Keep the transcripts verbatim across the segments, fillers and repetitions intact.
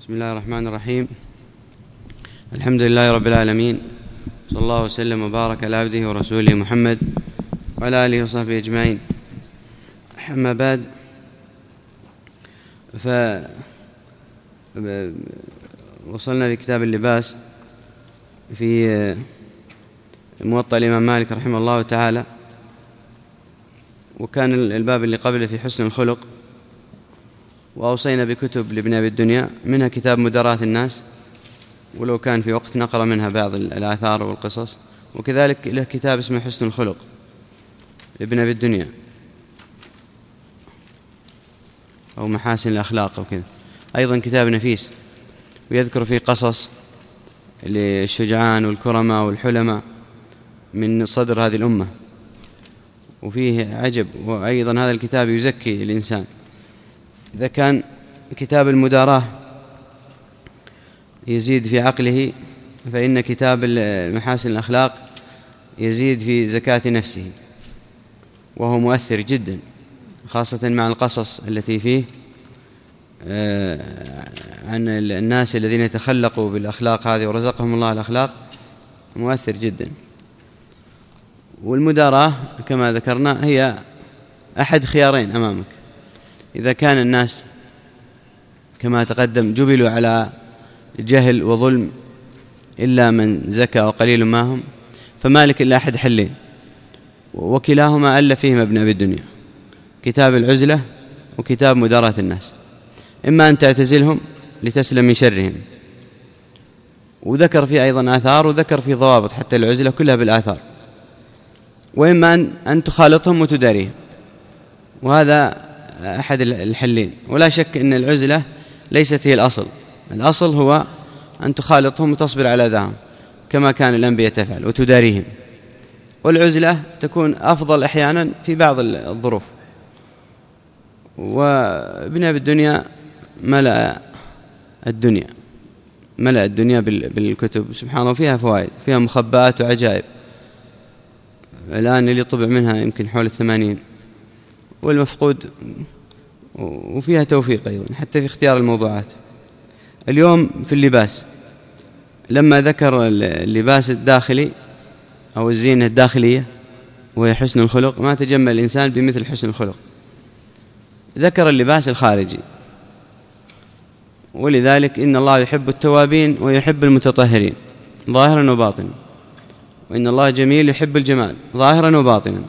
بسم الله الرحمن الرحيم. الحمد لله رب العالمين، صلى الله وسلم وبارك على عبده ورسوله محمد وعلى آله وصحبه أجمعين. أما بعد، فوصلنا لكتاب اللباس في موطأ الإمام مالك رحمه الله تعالى، وكان الباب اللي قبله في حسن الخلق، وأوصينا بكتب لابن أبي الدنيا، منها كتاب مداراة الناس، ولو كان في وقت نقرأ منها بعض الآثار والقصص، وكذلك له كتاب اسمه حسن الخلق لابن أبي الدنيا أو محاسن الأخلاق أو كذا، أيضا كتاب نفيس، ويذكر فيه قصص للشجعان والكرماء والحلماء من صدر هذه الأمة، وفيه عجب. وأيضا هذا الكتاب يزكي الإنسان. إذا كان كتاب المداراة يزيد في عقله، فإن كتاب محاسن الأخلاق يزيد في زكاة نفسه، وهو مؤثر جدا، خاصة مع القصص التي فيه عن الناس الذين يتخلقوا بالأخلاق هذه ورزقهم الله الأخلاق، مؤثر جدا. والمداراة كما ذكرنا هي أحد خيارين أمامك. إذا كان الناس كما تقدم جبلوا على جهل وظلم إلا من زكى وقليل ما هم، فمالك إلا أحد حلين، وكلاهما ألف فيهما ابن أبي الدنيا، كتاب العزلة وكتاب مداراة الناس. إما أن تعتزلهم لتسلم من شرهم، وذكر فيه أيضا آثار، وذكر فيه ضوابط حتى العزلة كلها بالآثار، وإما أن تخالطهم وتداريهم، وهذا أحد الحلين. ولا شك أن العزلة ليست هي الأصل، الأصل هو أن تخالطهم وتصبر على أذاهم كما كان الأنبياء تفعل وتداريهم، والعزلة تكون أفضل أحيانا في بعض الظروف. وابن أبي الدنيا ملأ الدنيا ملأ الدنيا بالكتب، سبحان الله، فيها فوائد، فيها مخبآت وعجائب. الآن اللي طبع منها يمكن حول الثمانين، والمفقود، وفيها توفيق أيضا حتى في اختيار الموضوعات. اليوم في اللباس، لما ذكر اللباس الداخلي أو الزينة الداخلية وهي حسن الخلق، ما تجمل الإنسان بمثل حسن الخلق، ذكر اللباس الخارجي، ولذلك إن الله يحب التوابين ويحب المتطهرين ظاهرا وباطنا، وإن الله جميل يحب الجمال ظاهرا وباطنا.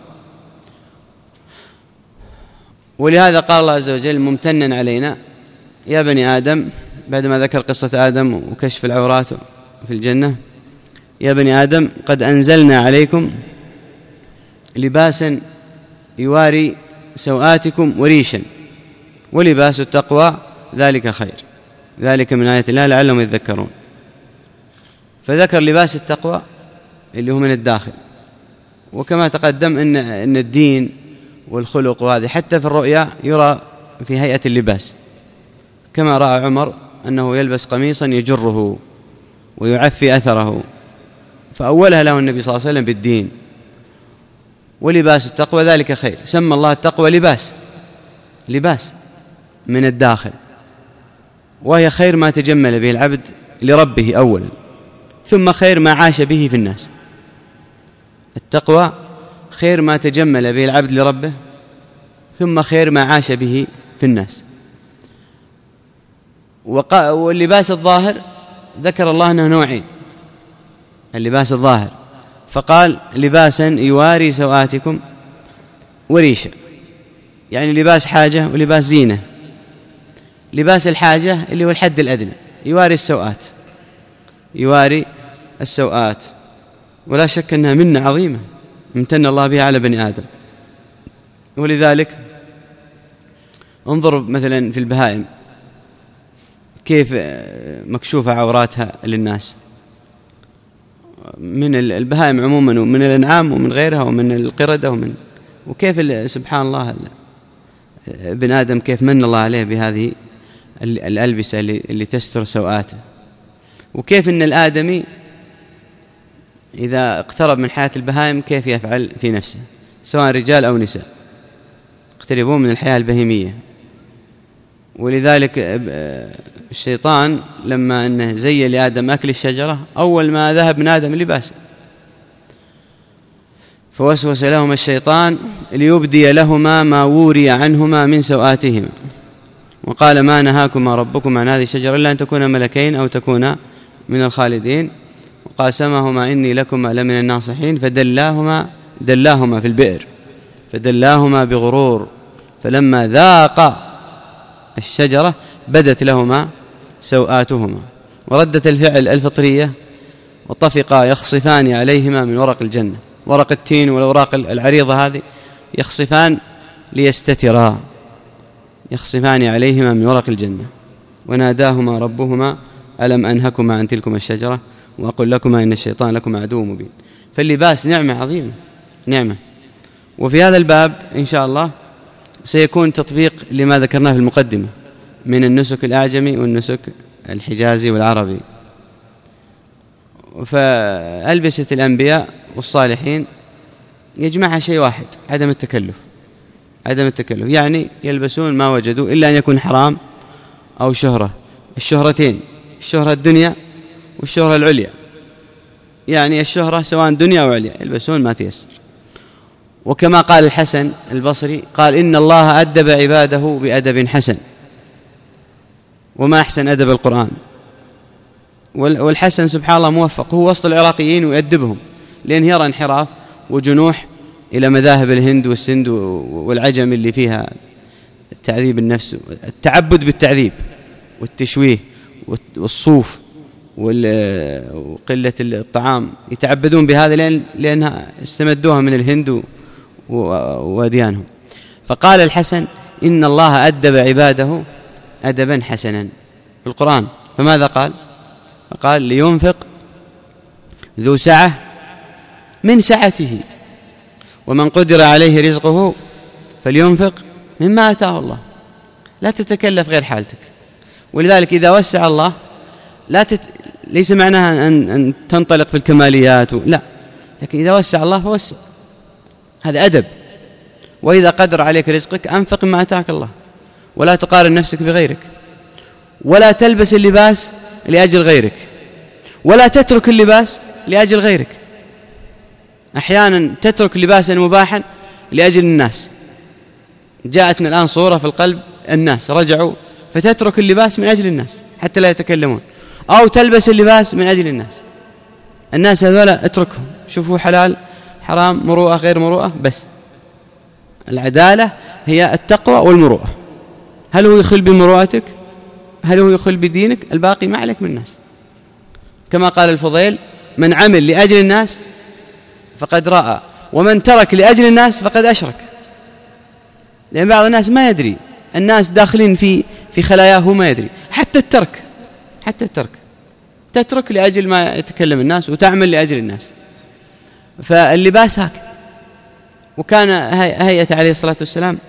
ولهذا قال الله عز وجل ممتنا علينا: يا بني آدم، بعدما ذكر قصة آدم وكشف العورات في الجنة: يا بني آدم قد أنزلنا عليكم لباسا يواري سوآتكم وريشا ولباس التقوى ذلك خير، ذلك من آيات الله لعلهم يذكرون. فذكر لباس التقوى اللي هو من الداخل، وكما تقدم إن, إن الدين والخلق وهذه حتى في الرؤيا يرى في هيئة اللباس، كما رأى عمر أنه يلبس قميصا يجره ويعفي أثره، فأولها له النبي صلى الله عليه وسلم بالدين. ولباس التقوى ذلك خير، سمى الله التقوى لباس، لباس من الداخل، وهي خير ما تجمل به العبد لربه أولا، ثم خير ما عاش به في الناس. التقوى خير ما تجمل به العبد لربه، ثم خير ما عاش به في الناس. واللباس الظاهر ذكر الله أنه نوعين، اللباس الظاهر، فقال لباسا يواري سوآتكم وريشا، يعني لباس حاجة ولباس زينة. لباس الحاجة اللي هو الحد الأدنى، يواري السوآت، يواري السوآت، ولا شك أنها منة عظيمة امتن الله بها على بني آدم. ولذلك انظر مثلا في البهائم كيف مكشوفة عوراتها للناس، من البهائم عموما ومن الأنعام ومن غيرها ومن القردة ومن وكيف سبحان الله ابن آدم كيف من الله عليه بهذه الألبسة اللي تستر سوآته. وكيف أن الآدمي إذا اقترب من حياة البهائم كيف يفعل في نفسه، سواء رجال أو نساء، اقتربون من الحياة البهيمية. ولذلك الشيطان لما أنه زي لآدم أكل الشجرة، أول ما ذهب من آدم لباسه، فوسوس لهما الشيطان ليبدي لهما ما وري عنهما من سوآتهما، وقال ما نهاكما ربكما عن هذه الشجرة إلا أن تكونا ملكين أو تكونا من الخالدين، وقاسمهما إني لكما لمن الناصحين، فدلاهما دلاهما في البئر فدلاهما بغرور، فلما ذاقا الشجرة بدت لهما سوآتهما. وردة الفعل الفطرية وطفقا يخصفان عليهما من ورق الجنة، ورق التين والأوراق العريضة هذه يخصفان ليستترا، يخصفان عليهما من ورق الجنة. وناداهما ربهما ألم أنهكما عن تلكما الشجرة وأقول لكما إن الشيطان لكما عدو مبين. فاللباس نعمة عظيمة، نعمة. وفي هذا الباب إن شاء الله سيكون تطبيق لما ذكرناه في المقدمة من النسك الأعجمي والنسك الحجازي والعربي. فألبسة الأنبياء والصالحين يجمعها شيء واحد، عدم التكلف، عدم التكلف، يعني يلبسون ما وجدوا إلا أن يكون حرام أو شهرة، الشهرتين، الشهرة الدنيا والشهرة العليا، يعني الشهرة سواء دنيا أو عليا يلبسون ما تيسر. وكما قال الحسن البصري قال إن الله أدب عباده بأدب حسن، وما أحسن أدب القرآن. والحسن سبحان الله موفق، هو وسط العراقيين ويأدبهم، لأن يرى انحراف وجنوح إلى مذاهب الهند والسند والعجم اللي فيها التعذيب النفس، التعبد بالتعذيب والتشويه والصوف وقلة الطعام، يتعبدون بهذا لأن لأنها استمدوها من الهند وأديانهم. فقال الحسن إن الله أدب عباده أدبا حسنا في القرآن. فماذا قال؟ قال لينفق ذو سعة من سعته ومن قدر عليه رزقه فلينفق مما آتاه الله. لا تتكلف غير حالتك. ولذلك إذا وسع الله لا تت... ليس معناها أن... أن تنطلق في الكماليات و... لا، لكن إذا وسع الله فوسع، هذا أدب. وإذا قدر عليك رزقك أنفق مما آتاك الله، ولا تقارن نفسك بغيرك، ولا تلبس اللباس لأجل غيرك، ولا تترك اللباس لأجل غيرك. أحيانا تترك لباسا مباحا لأجل الناس. جاءتنا الآن صورة في القلب، الناس رجعوا، فتترك اللباس من أجل الناس حتى لا يتكلمون، أو تلبس اللباس من أجل الناس. الناس هذولا اتركهم، شوفوا حلال حرام مروءة غير مروءة، بس العدالة هي التقوى والمروءة. هل هو يخل بمروءتك؟ هل هو يخل بدينك؟ الباقي ما عليك من الناس. كما قال الفضيل من عمل لأجل الناس فقد رأى، ومن ترك لأجل الناس فقد أشرك. لأن بعض الناس ما يدري، الناس داخلين في في خلاياه ما يدري. حتى الترك، حتى الترك تترك لأجل ما يتكلم الناس وتعمل لأجل الناس. فاللباس هك. وكان هيئة عليه الصلاة والسلام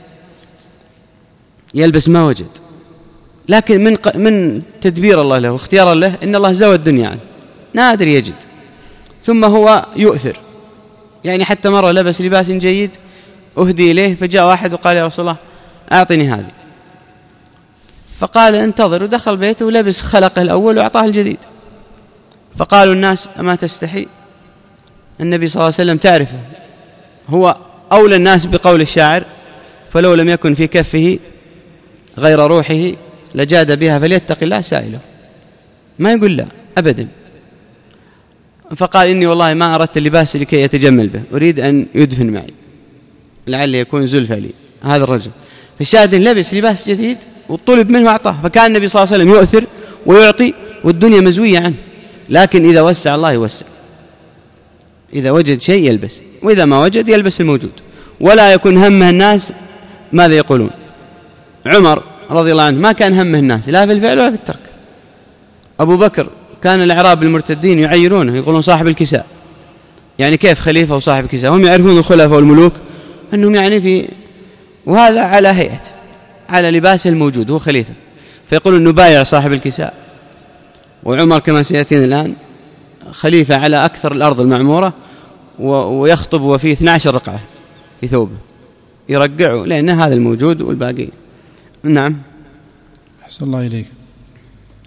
يلبس ما وجد، لكن من من تدبير الله له واختيار له إن الله زوى الدنيا عنه، نادر يجد، ثم هو يؤثر. يعني حتى مرة لبس لباس جيد أهدي إليه، فجاء واحد وقال يا رسول الله أعطني هذه، فقال انتظر، ودخل بيته ولبس خلقه الأول وأعطاه الجديد. فقالوا الناس أما تستحي؟ النبي صلى الله عليه وسلم تعرفه، هو أولى الناس بقول الشاعر فلو لم يكن في كفه غير روحه لجاد بها فليتق الله سائله. ما يقول لا أبدا. فقال إني والله ما أردت اللباس لكي يتجمل به، أريد أن يدفن معي لعل يكون زلفة لي هذا الرجل. فالشاهد لبس لباس جديد وطلب منه أعطاه. فكان النبي صلى الله عليه وسلم يؤثر ويعطي والدنيا مزوية عنه، لكن إذا وسع الله يوسع. إذا وجد شيء يلبس، وإذا ما وجد يلبس الموجود، ولا يكون همه الناس ماذا يقولون. عمر رضي الله عنه ما كان همه الناس لا في الفعل ولا في الترك. أبو بكر كان الأعراب المرتدين يعيرونه، يقولون صاحب الكساء. يعني كيف خليفة وصاحب كساء؟ هم يعرفون الخلفاء والملوك أنهم يعني في، وهذا على هيئة على لباس الموجود، هو خليفة، فيقولون نبايع صاحب الكساء. وعمر كما سيأتينا الآن خليفة على أكثر الأرض المعمورة، ويخطب وفيه اثنتي عشرة رقعة في ثوبه يرقعه، لأن هذا الموجود والباقي. نعم. أحسن الله إليك.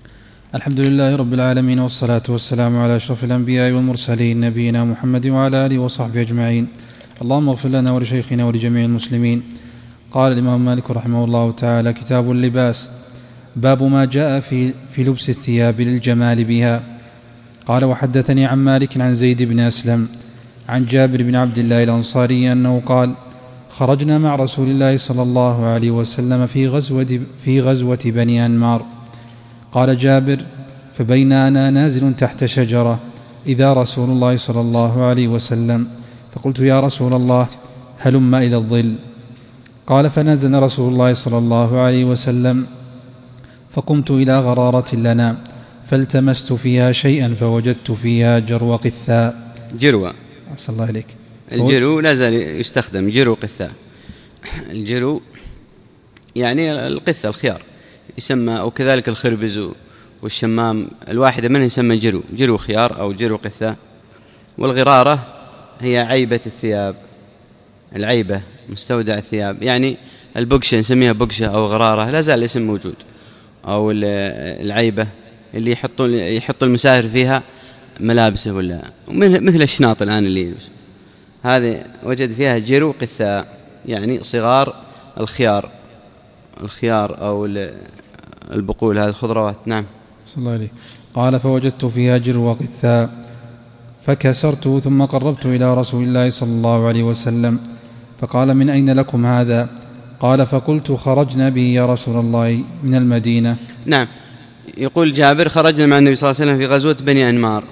الحمد لله رب العالمين، والصلاة والسلام على أشرف الأنبياء والمرسلين نبينا محمد وعلى آله وصحبه أجمعين. اللهم اغفر لنا ولشيخنا ولجميع المسلمين. قال الإمام مالك رحمه الله تعالى: كتاب اللباس. باب ما جاء في, في لبس الثياب للجمال بها. قال: وحدثني عن مالك عن زيد بن أسلم عن جابر بن عبد الله الأنصاري أنه قال: خرجنا مع رسول الله صلى الله عليه وسلم في غزوة, في غزوة بني أنمار. قال جابر: فبين أنا نازل تحت شجرة إذا رسول الله صلى الله عليه وسلم، فقلت: يا رسول الله هلم إلى الظل. قال: فنزل رسول الله صلى الله عليه وسلم، فقمت إلى غرارة لنا فالتمست فيها شيئا فوجدت فيها جرو قثاء. جروة، أحسن الله إليك. الجرو لا زال يستخدم، جرو قثاء. الجرو يعني القثة، الخيار يسمى، وكذلك الخربز والشمام الواحدة منه يسمى جرو، جرو خيار أو جرو قثاء. والغرارة هي عيبة الثياب، العيبة مستودع الثياب، يعني البقشة نسميها بقشة أو غرارة، لا زال الاسم موجود. أو العيبة اللي يحطوا يحط المسافر فيها ملابسه، ولا مثل الشناط الآن اللي يلبس، هذه وجد فيها جرو قثاء، يعني صغار الخيار، الخيار أو البقول، هذه الخضروات. نعم. صلى الله عليه. قال: فوجدت فيها جرو قثاء فكسرته ثم قربت إلى رسول الله صلى الله عليه وسلم، فقال: من أين لكم هذا؟ قال: فقلت: خرجنا به يا رسول الله من المدينة. نعم. يقول جابر: خرجنا مع النبي صلى الله عليه وسلم في غزوة بني أنمار،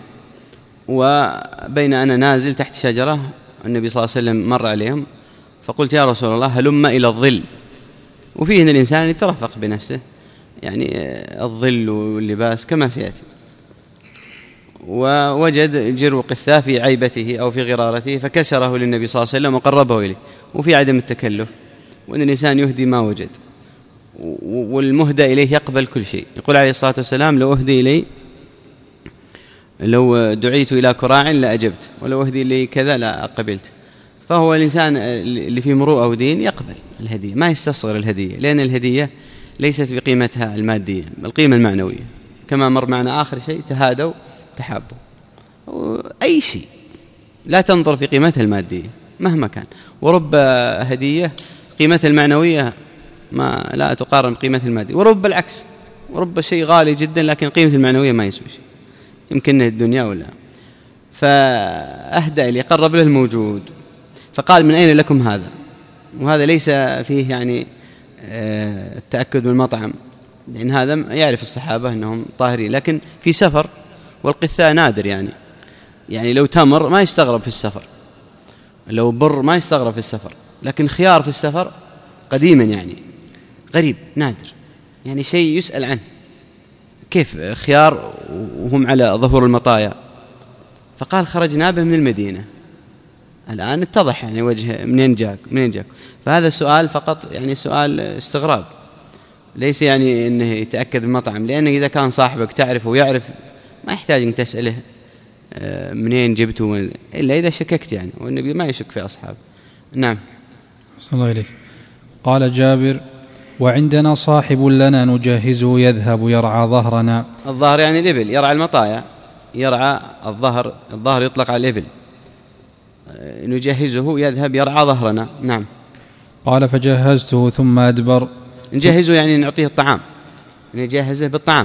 وبين أنا نازل تحت شجرة النبي صلى الله عليه وسلم مر عليهم، فقلت: يا رسول الله هلم إلى الظل. وفيه أن الإنسان يترفق بنفسه، يعني الظل واللباس كما سيأتي. ووجد جرو قثاء في عيبته أو في غرارته فكسره للنبي صلى الله عليه وسلم وقربه إليه، وفي عدم التكلف، وأن الإنسان يهدي ما وجد، والمهدى إليه يقبل كل شيء. يقول عليه الصلاة والسلام: لو أهدي إلي، لو دعيت إلى كراع لأجبت، ولو أهدي إلي كذا لا قبلت. فهو الإنسان اللي فيه مروءة ودين يقبل الهدية، ما يستصغر الهدية، لأن الهدية ليست بقيمتها المادية، القيمة المعنوية. كما مر معنا آخر شيء: تهادوا تحابوا. أي شيء لا تنظر في قيمتها المادية مهما كان، ورب هدية قيمتها المعنوية ما لا تقارن بقيمتها المادية، ورب العكس، ورب شيء غالي جدا لكن قيمة المعنوية ما يسوي شيء، يمكن الدنيا ولا. فأهدى إلي، قرب له الموجود، فقال: من أين لكم هذا؟ وهذا ليس فيه يعني التأكد من المطعم، لأن هذا يعرف الصحابة أنهم طاهرين، لكن في سفر والقثاء نادر، يعني يعني لو تمر ما يستغرب في السفر، لو بر ما يستغرب في السفر، لكن خيار في السفر قديما يعني غريب نادر، يعني شيء يسأل عنه، كيف خيار وهم على ظهور المطايا؟ فقال: خرجنا به من المدينة. الآن اتضح يعني وجه منين جاك منين جاك فهذا السؤال فقط يعني سؤال استغراب، ليس يعني أنه يتأكد المطعم، لأنه إذا كان صاحبك تعرفه ويعرف ما يحتاج أن تسأله منين جبته، إلا إذا شككت يعني، والنبي ما يشك في أصحابه. نعم. صلى الله عليه. قال جابر: وعندنا صاحب لنا نجهزه يذهب يرعى ظهرنا. الظهر يعني الإبل، يرعى المطايا، يرعى الظهر، الظهر يطلق على الإبل، نجهزه يذهب يرعى ظهرنا. نعم. قال: فجهزته ثم أدبر. نجهزه يعني نعطيه الطعام، نجهزه بالطعام،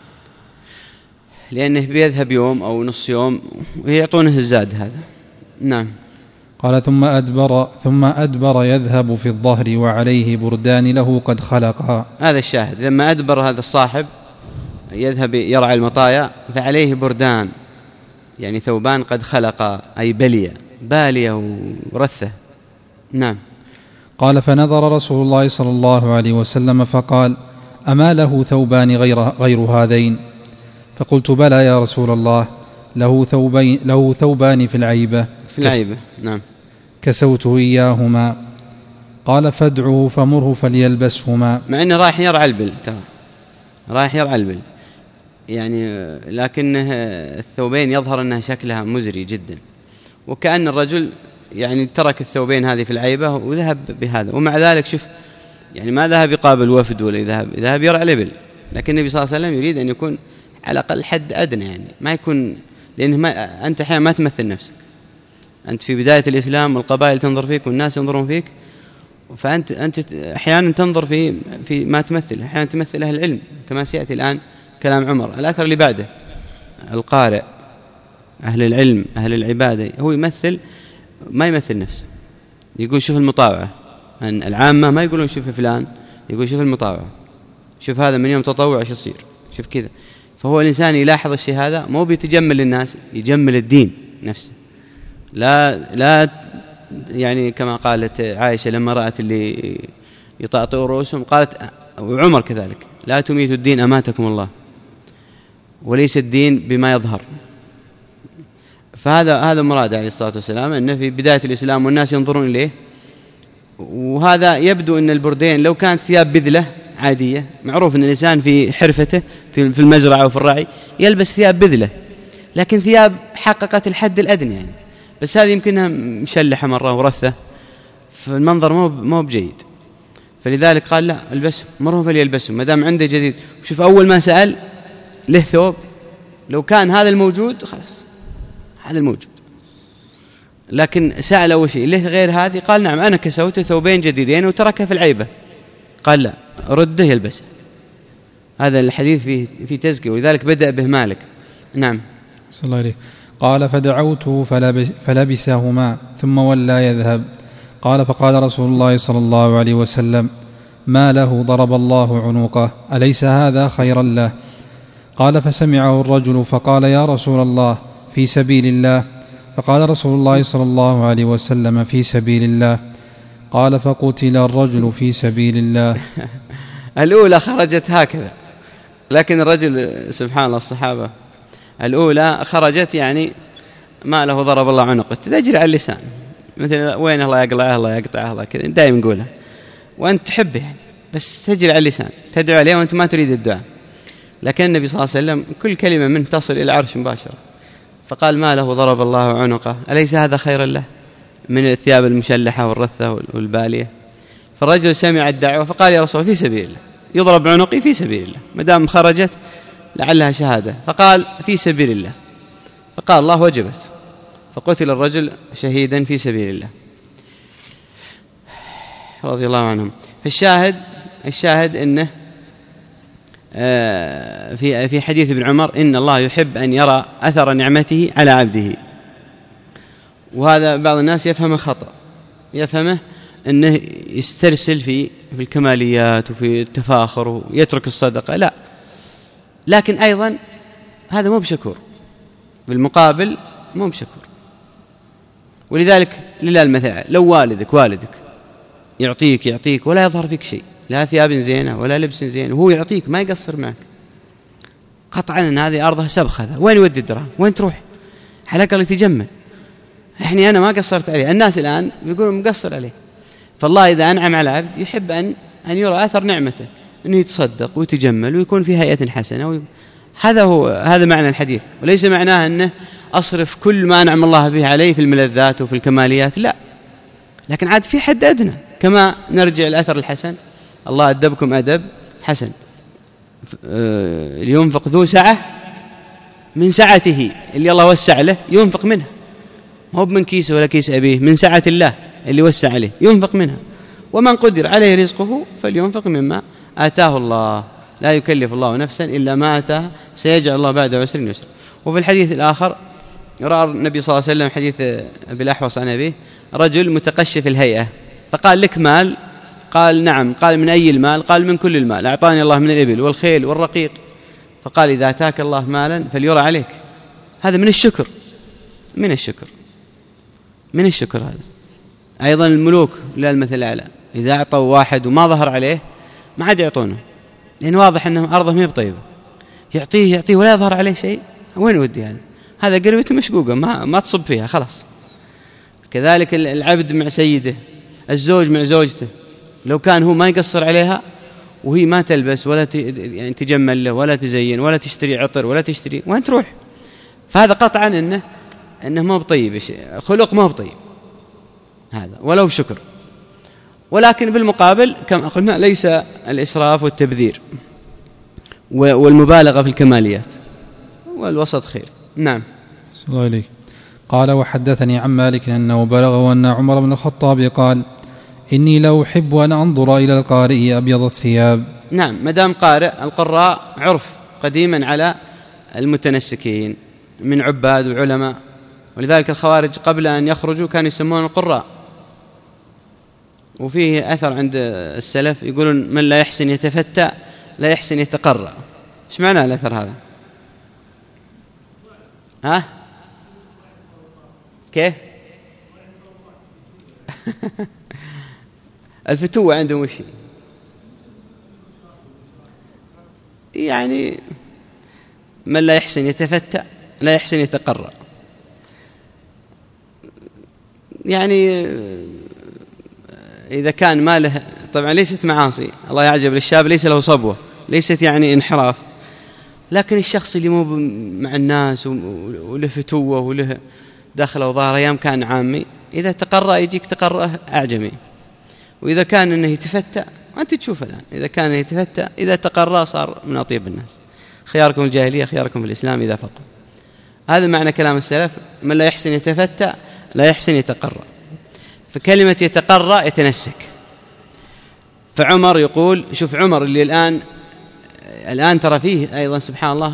لأنه بيذهب يوم أو نص يوم ويعطونه الزاد هذا. نعم. قال: ثم أدبر ثم أدبر يذهب في الظهر وعليه بردان له قد خلقها. هذا الشاهد، لما أدبر هذا الصاحب يذهب يرعى المطايا فعليه بردان، يعني ثوبان قد خلق، أي بلية بالية ورثة. نعم. قال: فنظر رسول الله صلى الله عليه وسلم فقال: أما له ثوبان غير, غير هذين؟ فقلت: بلى يا رسول الله، له ثوبين, له ثوبان في العيبة في العيبة. نعم. كسوته إياهما. قال: فادعه فمره فليلبسهما. مع أنه رايح يرعى البل، رايح يرعى البل يعني، لكنه الثوبين يظهر أنها شكلها مزري جدا، وكأن الرجل يعني ترك الثوبين هذه في العيبة وذهب بهذا، ومع ذلك شوف يعني ما ذهب يقابل وفد ولا يذهب ذهب يرعى الإبل، لكن النبي صلى الله عليه وسلم يريد أن يكون على الأقل حد أدنى، يعني ما يكون، لأنه ما أنت أحيانا ما تمثل نفسك، أنت في بداية الإسلام والقبائل تنظر فيك والناس ينظرون فيك، فأنت أنت أحيانا تنظر في في ما تمثل، أحيانا تمثل أهل العلم كما سيأتي الآن كلام عمر. الأثر اللي بعده القارئ، أهل العلم، أهل العبادة، هو يمثل ما يمثل نفسه، يقول شوف المطاوعة. أن العامة ما يقولون شوف فلان، يقول شوف المطاوعة، شوف هذا من يوم تطوع ايش يصير، شوف كذا. فهو الإنسان يلاحظ الشيء هذا، مو بيتجمل للناس، يجمل الدين نفسه. لا لا يعني كما قالت عائشة لما رأت اللي يطأطئوا رؤوسهم قالت، وعمر كذلك، لا تميتوا الدين أماتكم الله، وليس الدين بما يظهر. فهذا هذا مراد عليه الصلاة والسلام، أنه في بداية الإسلام والناس ينظرون إليه. وهذا يبدو أن البردين لو كانت ثياب بذلة عادية، معروف أن الإنسان في حرفته في المزرعة وفي الرعي يلبس ثياب بذلة، لكن ثياب حققت الحد الأدنى يعني، بس هذه يمكنها مشلحة مرة ورثة، فالمنظر مو مو بجيد. فلذلك قال لا البسهم، مرهم فليلبسهم ما دام عنده جديد. وشوف أول ما سأل له ثوب، لو كان هذا الموجود خلاص هذا الموجود، لكن سأل أول شيء له غير هذه، قال نعم أنا كسوت ثوبين جديدين وتركها في العيبة، قال لا رده يلبسه. هذا الحديث فيه في تزكية، ولذلك بدأ به مالك. نعم. صلى الله عليه. قال فدعوته فلبس فلبسهما ثم ولى يذهب. قال فقال رسول الله صلى الله عليه وسلم ما له ضرب الله عنقه، أليس هذا خيرا له؟ قال فسمعه الرجل فقال يا رسول الله في سبيل الله. فقال رسول الله صلى الله عليه وسلم في سبيل الله. قال فقتل الرجل في سبيل الله. الأولى خرجت هكذا، لكن الرجل سبحان الله الصحابة الأولى خرجت يعني ما له ضرب الله عنقه، تجري على اللسان، مثل وين الله يقلعه الله يقطعه الله كذا دائما نقولها وأنت تحبه يعني، بس تجري على اللسان تدعو عليه وأنت ما تريد الدعاء. لكن النبي صلى الله عليه وسلم كل كلمة منه تصل إلى العرش مباشرة، فقال ما له ضرب الله عنقه، أليس هذا خيرا له من الثياب المشلحة والرثة والبالية؟ فالرجل سمع الدعوة فقال يا رسول الله في سبيل الله، يضرب عنقي في سبيل الله ما دام خرجت لعلها شهادة، فقال في سبيل الله، فقال الله وجبت، فقتل الرجل شهيدا في سبيل الله رضي الله عنهم. فالشاهد الشاهد انه في في حديث ابن عمر ان الله يحب ان يرى اثر نعمته على عبده، وهذا بعض الناس يفهمه خطأ، يفهمه انه يسترسل في في الكماليات وفي التفاخر ويترك الصدقة، لا، لكن ايضا هذا مو بشكور، بالمقابل مو بشكور. ولذلك لله المثل، لو والدك والدك يعطيك يعطيك ولا يظهر فيك شيء، لا ثياب زينة ولا لبس زين، وهو يعطيك ما يقصر معك، قطعا ان هذه ارضها سبخ، هذا وين يودي الدراهم؟ وين تروح؟ حلقة اللي تجمل، يعني انا ما قصرت عليه، الناس الان بيقولوا مقصر عليه. فالله اذا انعم على عبد يحب ان ان يرى اثر نعمته، انه يتصدق ويتجمل ويكون في هيئة حسنة وي... هذا هو هذا معنى الحديث، وليس معناه انه اصرف كل ما انعم الله به عليه في الملذات وفي الكماليات، لا، لكن عاد في حد ادنى، كما نرجع الاثر الحسن، الله أدبكم أدب حسن، لينفق ذو سعة من سعته، اللي الله وسع له ينفق منها، ما هو من كيسه ولا كيس أبيه، من سعة الله اللي وسع عليه ينفق منها. ومن قدر عليه رزقه فلينفق مما آتاه الله، لا يكلف الله نفسا إلا ما آتاه، سيجعل الله بعد عسر يسرا. وفي الحديث الآخر رأى النبي صلى الله عليه وسلم حديث أبي الأحوص عن أبيه رجل متقشف الهيئة، فقال لك مال؟ قال نعم. قال من أي المال؟ قال من كل المال، أعطاني الله من الإبل والخيل والرقيق. فقال إذا أتاك الله مالا فليرى عليك، هذا من الشكر، من الشكر من الشكر هذا. أيضا الملوك لا المثل الأعلى، إذا أعطوا واحد وما ظهر عليه ما عاد يعطونه، لأن واضح أنه أرضه ما هي بطيبة، يعطيه يعطيه ولا يظهر عليه شيء، وين ودي هذا؟ هذا قربته مشقوقة ما ما تصب فيها خلاص. كذلك العبد مع سيده، الزوج مع زوجته، لو كان هو ما يقصر عليها وهي ما تلبس ولا يعني تجمل له ولا تزين ولا تشتري عطر ولا تشتري، وين تروح؟ فهذا قطعا انه انه ما بطيب، خلق ما بطيب هذا ولو بشكر. ولكن بالمقابل كما قلنا ليس الإسراف والتبذير والمبالغة في الكماليات، والوسط خير. نعم. صلى الله عليه. قال وحدثني عن مالك أنه بلغه أن عمر بن الخطاب قال إني لو أحب أن أنظر إلى القارئ أبيض الثياب. نعم، مدام قارئ، القراء عرف قديما على المتنسكين من عباد وعلماء، ولذلك الخوارج قبل أن يخرجوا كانوا يسمون القراء. وفيه أثر عند السلف يقولون من لا يحسن يتفتى لا يحسن يتقرأ. ايش معنى الأثر هذا؟ ها؟ كيف؟ الفتوة عندهم وش يعني؟ من لا يحسن يتفتى لا يحسن يتقرأ، يعني إذا كان ما له، طبعا ليست معاصي، الله يعجب للشاب ليس له صبوة، ليست يعني انحراف، لكن الشخص اللي مو مع الناس وله فتوة وله دخل وظهر أيام كان عامي، إذا تقرأ يجيك تقرأ أعجمي. وإذا كان أنه يتفتى، أنت تشوف الآن إذا كان يتفتى إذا تقرأ صار من أطيب الناس. خياركم الجاهلية خياركم في الإسلام إذا فقوا. هذا معنى كلام السلف، من لا يحسن يتفتى لا يحسن يتقرأ. فكلمة يتقرأ يتنسك. فعمر يقول، شوف عمر اللي الآن الآن ترى فيه أيضا سبحان الله،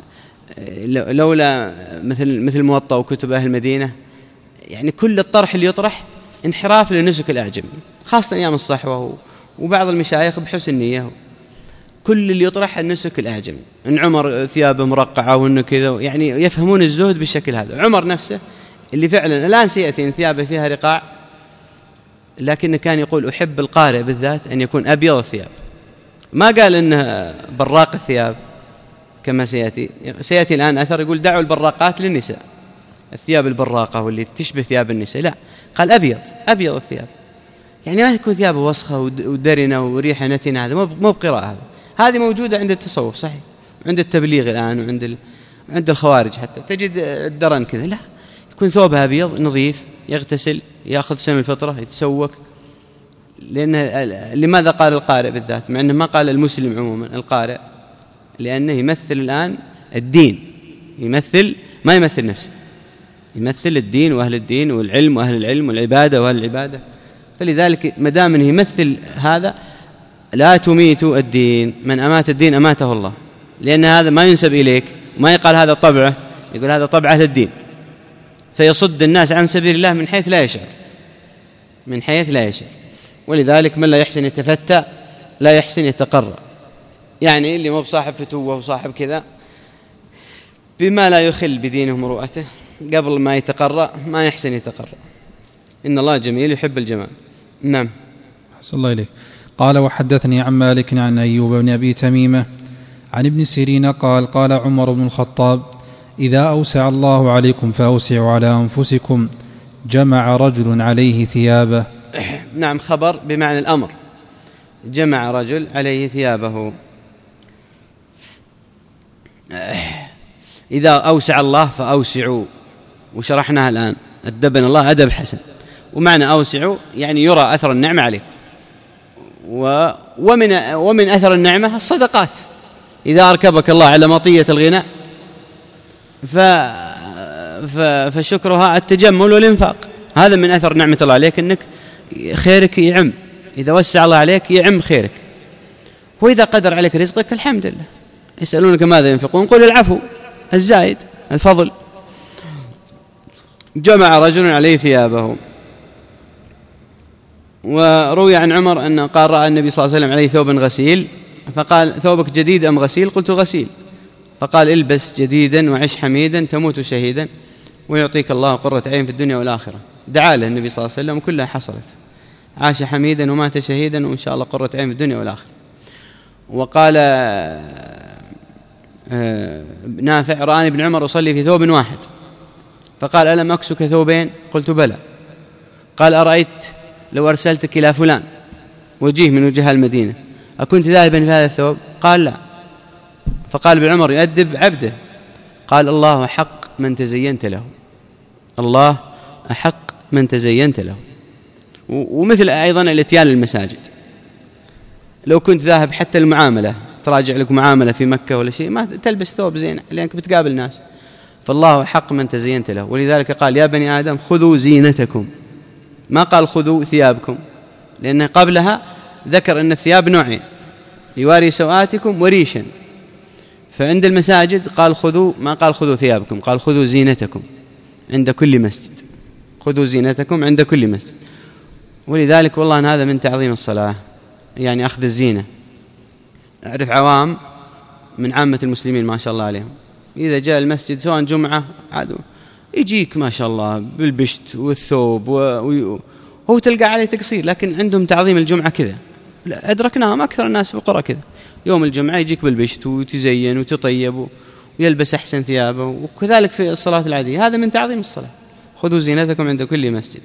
لولا مثل مثل موطأ وكتب أهل المدينة، يعني كل الطرح اللي يطرح انحراف للنسك الأعجمي، خاصة أيام الصحوة وبعض المشايخ بحسن نية، كل اللي يطرح النسك الأعجمي، إن عمر ثيابه مرقعة وإنه كذا، يعني يفهمون الزهد بالشكل هذا. عمر نفسه اللي فعلا الآن سيأتي إن ثيابه فيها رقاع، لكن كان يقول أحب القارئ بالذات أن يكون أبيض الثياب، ما قال إنه براق الثياب كما سيأتي سيأتي الآن أثر يقول دعوا البراقات للنساء، الثياب البراقة واللي تشبه ثياب النساء، لا قال أبيض أبيض الثياب، يعني ما تكون ثيابه وسخة ودرنة وريحة نتنة، هذا مو بقراءة. هذا هذه موجودة عند التصوف صحيح، عند التبليغ الآن وعند ال... عند الخوارج حتى تجد الدرن كذا، لا يكون ثوبها أبيض نظيف، يغتسل يأخذ سم الفطرة يتسوق. لأن لماذا قال القارئ بالذات مع أنه ما قال المسلم عموما؟ القارئ لأنه يمثل الآن الدين، يمثل ما يمثل نفسه، يمثل الدين وأهل الدين والعلم وأهل العلم والعبادة وأهل العبادة. فلذلك مدام أنه يمثل هذا، لا تميتوا الدين، من أمات الدين أماته الله، لأن هذا ما ينسب إليك، ما يقال هذا طبعه، يقول هذا طبع أهل الدين، فيصد الناس عن سبيل الله من حيث لا يشعر، من حيث لا يشعر. ولذلك من لا يحسن يتفتى لا يحسن يتقرأ، يعني اللي مو بصاحب فتوة وصاحب كذا بما لا يخل بدينه ومروءته قبل ما يتقرأ ما يحسن يتقرأ. إن الله جميل يحب الجمال. نعم. حسن الله إليك. قال وحدثني عن مالك عن أيوب بن أبي تميمة عن ابن سيرين قال قال عمر بن الخطاب إذا أوسع الله عليكم فأوسعوا على أنفسكم. جمع رجل عليه ثيابه. نعم، خبر بمعنى الأمر، جمع رجل عليه ثيابه. إذا أوسع الله فأوسعوا، وشرحناها الآن، أدبنا الله أدب حسن، ومعنى أوسعوا يعني يرى أثر النعمة عليكم. ومن, ومن أثر النعمة الصدقات، إذا أركبك الله على مطية الغنى فشكرها التجمل والإنفاق، هذا من أثر نعمة الله عليك، أنك خيرك يعم، إذا وسع الله عليك يعم خيرك. وإذا قدر عليك رزقك الحمد لله. يسألونك ماذا ينفقون قل العفو الزايد الفضل. جمع رجل عليه ثيابه. وروي عن عمر أن قال رأى النبي صلى الله عليه وسلم عليه ثوب غسيل فقال ثوبك جديد أم غسيل؟ قلت غسيل. فقال البس جديدا وعش حميدا تموت شهيدا ويعطيك الله قرة عين في الدنيا والآخرة. دعا له النبي صلى الله عليه وسلم وكلها حصلت، عاش حميدا ومات شهيدا وإن شاء الله قرة عين في الدنيا والآخرة. وقال نافع رآني ابن عمر أصلي في ثوب واحد فقال ألم أكسك ثوبين؟ قلت بلى. قال أرأيت لو أرسلتك إلى فلان وجيه من وجهاء المدينة أكنت ذاهبا في هذا الثوب؟ قال لا. فقال ابن عمر يؤدب عبده، قال الله أحق من تزينت له، الله أحق من تزينت له. ومثل أيضا الاتيان للمساجد، لو كنت ذاهب حتى المعاملة تراجع لك معاملة في مكة ولا شيء ما تلبس ثوب زين لأنك بتقابل ناس، فالله حق من تزينت له. ولذلك قال يا بني آدم خذوا زينتكم، ما قال خذوا ثيابكم، لأن قبلها ذكر أن الثياب نوعين، يواري سوآتكم وريشا، فعند المساجد قال خذوا، ما قال خذوا ثيابكم، قال خذوا زينتكم عند كل مسجد، خذوا زينتكم عند كل مسجد. ولذلك والله أن هذا من تعظيم الصلاة، يعني أخذ الزينة. أعرف عوام من عامة المسلمين ما شاء الله عليهم إذا جاء المسجد سواء جمعة عادوا يجيك ما شاء الله بالبشت والثوب وهو تلقى عليه تقصير، لكن عندهم تعظيم الجمعة كذا. أدركناهم أكثر الناس في القرى كذا، يوم الجمعة يجيك بالبشت ويتزين وتطيب ويلبس أحسن ثيابه، وكذلك في الصلاة العادية. هذا من تعظيم الصلاة، خذوا زينتكم عند كل مسجد.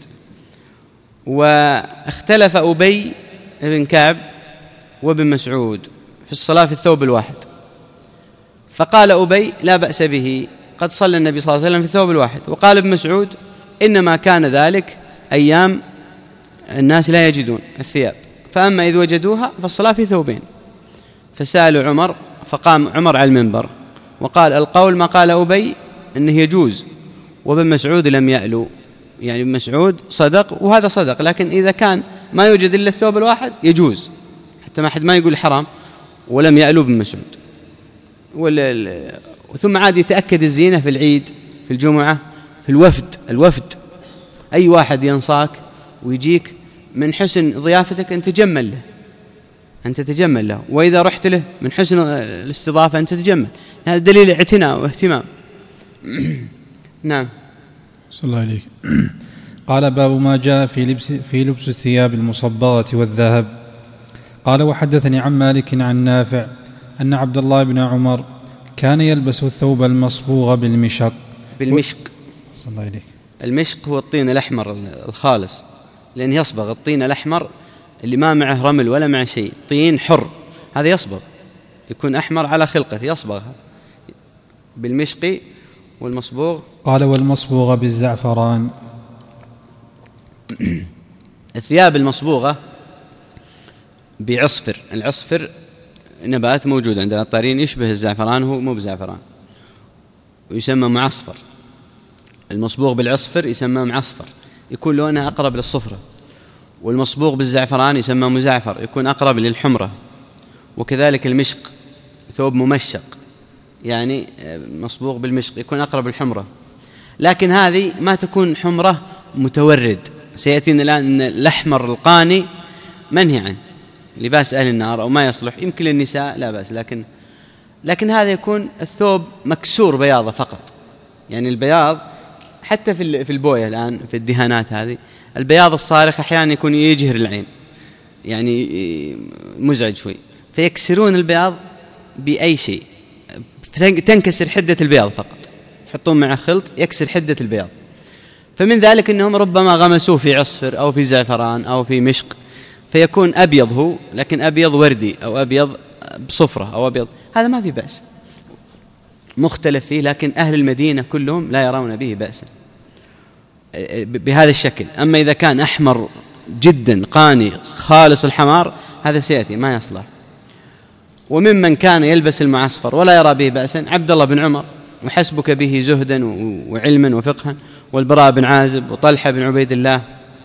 واختلف أبي بن كعب وابن مسعود في الصلاة في الثوب الواحد، فقال أبي لا بأس به، قد صلى النبي صلى الله عليه وسلم في الثوب الواحد. وقال ابن مسعود إنما كان ذلك أيام الناس لا يجدون الثياب، فأما إذ وجدوها فالصلاة في ثوبين. فسألوا عمر، فقام عمر على المنبر وقال القول ما قال أبي أنه يجوز، وابن مسعود لم يألو، يعني ابن مسعود صدق وهذا صدق، لكن إذا كان ما يوجد إلا الثوب الواحد يجوز، حتى ما حد ما يقول حرام، ولم يألو ابن مسعود. ثم عاد يتأكد الزينة في العيد، في الجمعة، في الوفد. الوفد أي واحد ينصاك ويجيك من حسن ضيافتك أن تجمل له، أن تتجمل له، وإذا رحت له من حسن الاستضافة أن تتجمل. هذا دليل اعتناء واهتمام. نعم. صلى الله عليك. قال باب ما جاء في لبس في لبس الثياب المصبغة والذهب. قال وحدثني عن مالك عن نافع أن عبد الله بن عمر كان يلبس الثوب المصبوغ بالمشق. بالمشق. صلى الله عليك. المشق هو الطين الأحمر الخالص، لأن يصبغ الطين الأحمر اللي ما معه رمل ولا معه شيء، طين حر، هذا يصبغ، يكون أحمر على خلقه، يصبغ بالمشق والمصبوغ. قال والمصبوغ بالزعفران. الثياب المصبوغة بعصفر، العصفر نبات موجود عند العطارين يشبه الزعفران، هو مو بزعفران، ويسمى معصفر. المصبوغ بالعصفر يسمى معصفر، يكون لونه أقرب للصفرة. والمصبوغ بالزعفران يسمى مزعفر، يكون أقرب للحمرة. وكذلك المشق ثوب ممشق، يعني مصبوغ بالمشق يكون أقرب للحمرة، لكن هذه ما تكون حمرة متورد. سيأتينا الآن أن الأحمر القاني منهي عنه، لباس أهل النار أو ما يصلح، يمكن للنساء لا بأس، لكن لكن هذا يكون الثوب مكسور بياضه فقط. يعني البياض حتى في في البوية الآن في الدهانات هذه، البياض الصارخ أحيانا يكون يجهر العين، يعني مزعج شوي، فيكسرون البياض بأي شيء، تنكسر حدة البياض فقط، يحطون مع خلط يكسر حدة البياض. فمن ذلك أنهم ربما غمسوه في عصفر أو في زعفران أو في مشق، فيكون أبيض هو، لكن أبيض وردي أو أبيض بصفرة أو أبيض، هذا ما في بأس، مختلف فيه، لكن أهل المدينة كلهم لا يرون به بأسا بهذا الشكل. أما إذا كان أحمر جدا قاني خالص الحمار، هذا سيأتي ما يصلح. وممن كان يلبس المعصفر ولا يرى به بأسا عبد الله بن عمر، وحسبك به زهدا وعلما وفقها، والبراء بن عازب، وطلحة بن عبيد الله،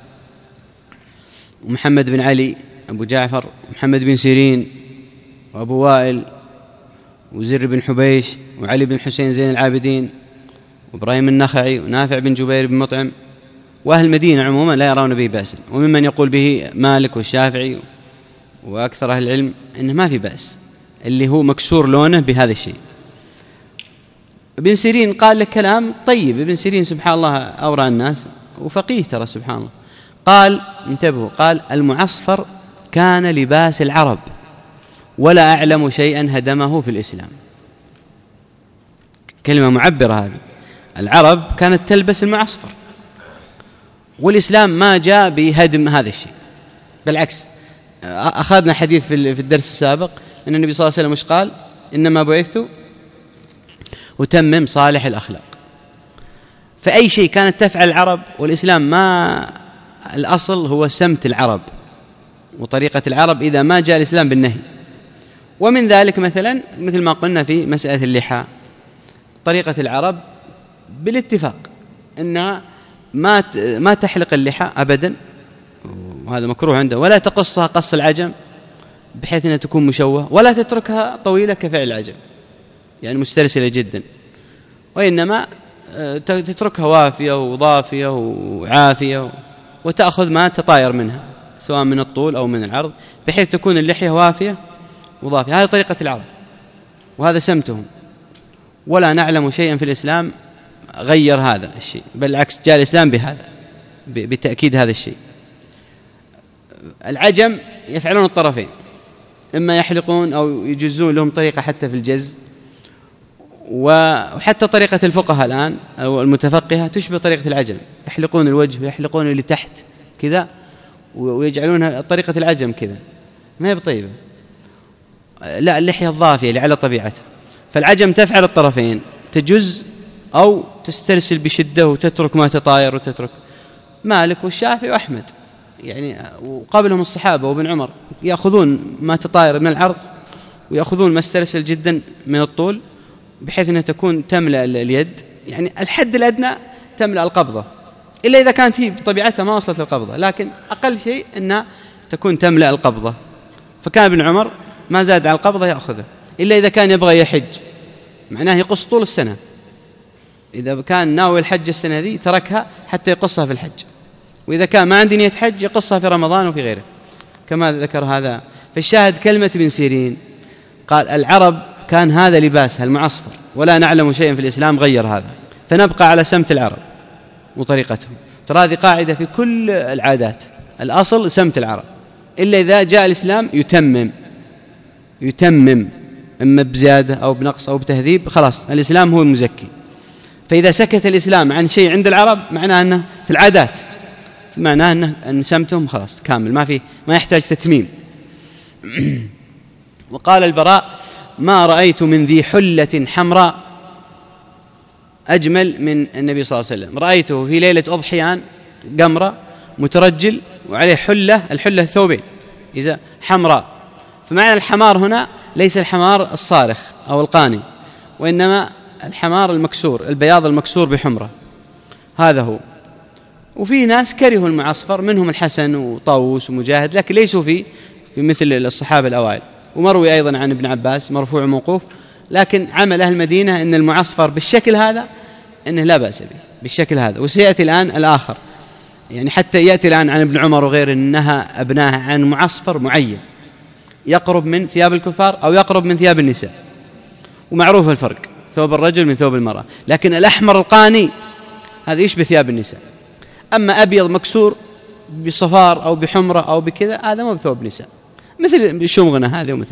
ومحمد بن علي أبو جعفر، ومحمد بن سيرين، وأبو وائل، وزر بن حبيش، وعلي بن حسين زين العابدين، وإبراهيم النخعي، ونافع بن جبير بن مطعم، وأهل المدينة عموما لا يرون به بأسا. وممن يقول به مالك والشافعي وأكثر أهل العلم إنه ما في بأس، اللي هو مكسور لونه بهذا الشيء. ابن سيرين قال لك كلام طيب، ابن سيرين سبحان الله أورع الناس وفقيه ترى سبحان الله، قال انتبهوا، قال المعصفر كان لباس العرب ولا أعلم شيئا هدمه في الإسلام. كلمة معبرة هذه، العرب كانت تلبس المعصفر، والإسلام ما جاء بهدم هذا الشيء، بالعكس. أخذنا حديث في الدرس السابق أن النبي صلى الله عليه وسلم مش قال إنما بعثت وتمم صالح الأخلاق. فأي شيء كانت تفعل العرب والإسلام ما، الأصل هو سمت العرب وطريقة العرب إذا ما جاء الإسلام بالنهي. ومن ذلك مثلا مثل ما قلنا في مسألة اللحى، طريقة العرب بالاتفاق أنها ما ما تحلق اللحى أبدا، وهذا مكروه عنده، ولا تقصها قص العجم بحيث أنها تكون مشوه، ولا تتركها طويلة كفعل العجم يعني مسترسلة جدا، وإنما تتركها وافية وضافية وعافية، وتأخذ ما تطاير منها سواء من الطول أو من العرض بحيث تكون اللحية وافية وضافية. هذه طريقة العرب وهذا سمتهم، ولا نعلم شيئا في الإسلام غير هذا الشيء، بل العكس جاء الإسلام بهذا بتأكيد هذا الشيء. العجم يفعلون الطرفين، إما يحلقون أو يجزون، لهم طريقة حتى في الجز، وحتى طريقة الفقهاء الآن أو المتفقهة تشبه طريقة العجم، يحلقون الوجه ويحلقون اللي تحت كذا ويجعلونها طريقة العجم كذا، ما هي بطيبة، لا اللحية الضافية اللي على طبيعتها. فالعجم تفعل الطرفين، تجز أو تسترسل بشدة وتترك ما تطاير وتترك. مالك والشافعي وأحمد يعني وقبلهم الصحابة وابن عمر يأخذون ما تطاير من العرض ويأخذون ما استرسل جدا من الطول بحيث أنها تكون تملأ اليد، يعني الحد الأدنى تملأ القبضة، إلا إذا كانت هي بطبيعتها ما وصلت للقبضة، لكن أقل شيء أنها تكون تملأ القبضة. فكان ابن عمر ما زاد على القبضة يأخذه، إلا إذا كان يبغى يحج، معناه يقص طول السنة، إذا كان ناوي الحج السنة دي تركها حتى يقصها في الحج، وإذا كان ما عنده نية حج يقصها في رمضان وفي غيره كما ذكر هذا. فالشاهد كلمة ابن سيرين قال العرب كان هذا لباسها المعصفر، ولا نعلم شيئا في الإسلام غير هذا، فنبقى على سمت العرب وطريقتهم. ترى هذه قاعدة في كل العادات، الأصل سمت العرب، إلا إذا جاء الإسلام يتمم يتمم إما بزيادة أو بنقص أو بتهذيب، خلاص الإسلام هو المزكي. فإذا سكت الإسلام عن شيء عند العرب معناه أنه في العادات، معناه أنه أن سمتهم خلاص كامل، ما في ما يحتاج تتميم. وقال البراء ما رأيت من ذي حلة حمراء أجمل من النبي صلى الله عليه وسلم، رأيته في ليلة أضحيان قمرة مترجل وعليه حلة، الحلة ثوبين إذا حمراء. فمعنى الحمار هنا ليس الحمار الصارخ أو القاني، وإنما الحمار المكسور، البياض المكسور بحمرة، هذا هو. وفي ناس كرهوا المعصفر، منهم الحسن وطاووس ومجاهد، لكن ليسوا في في مثل الصحابة الأوائل. ومروي أيضا عن ابن عباس مرفوع موقوف، لكن عمل أهل المدينة أن المعصفر بالشكل هذا أنه لا بأس به بالشكل هذا. وسيأتي الآن الآخر، يعني حتى يأتي الآن عن ابن عمر وغيره أنها أبناها عن معصفر معين يقرب من ثياب الكفار أو يقرب من ثياب النساء، ومعروف الفرق ثوب الرجل من ثوب المرأة. لكن الأحمر القاني هذا يشبه ثياب النساء، أما أبيض مكسور بصفار أو بحمرة أو بكذا هذا مو بثوب نساء، مثل الشمغنة هذه ومثل.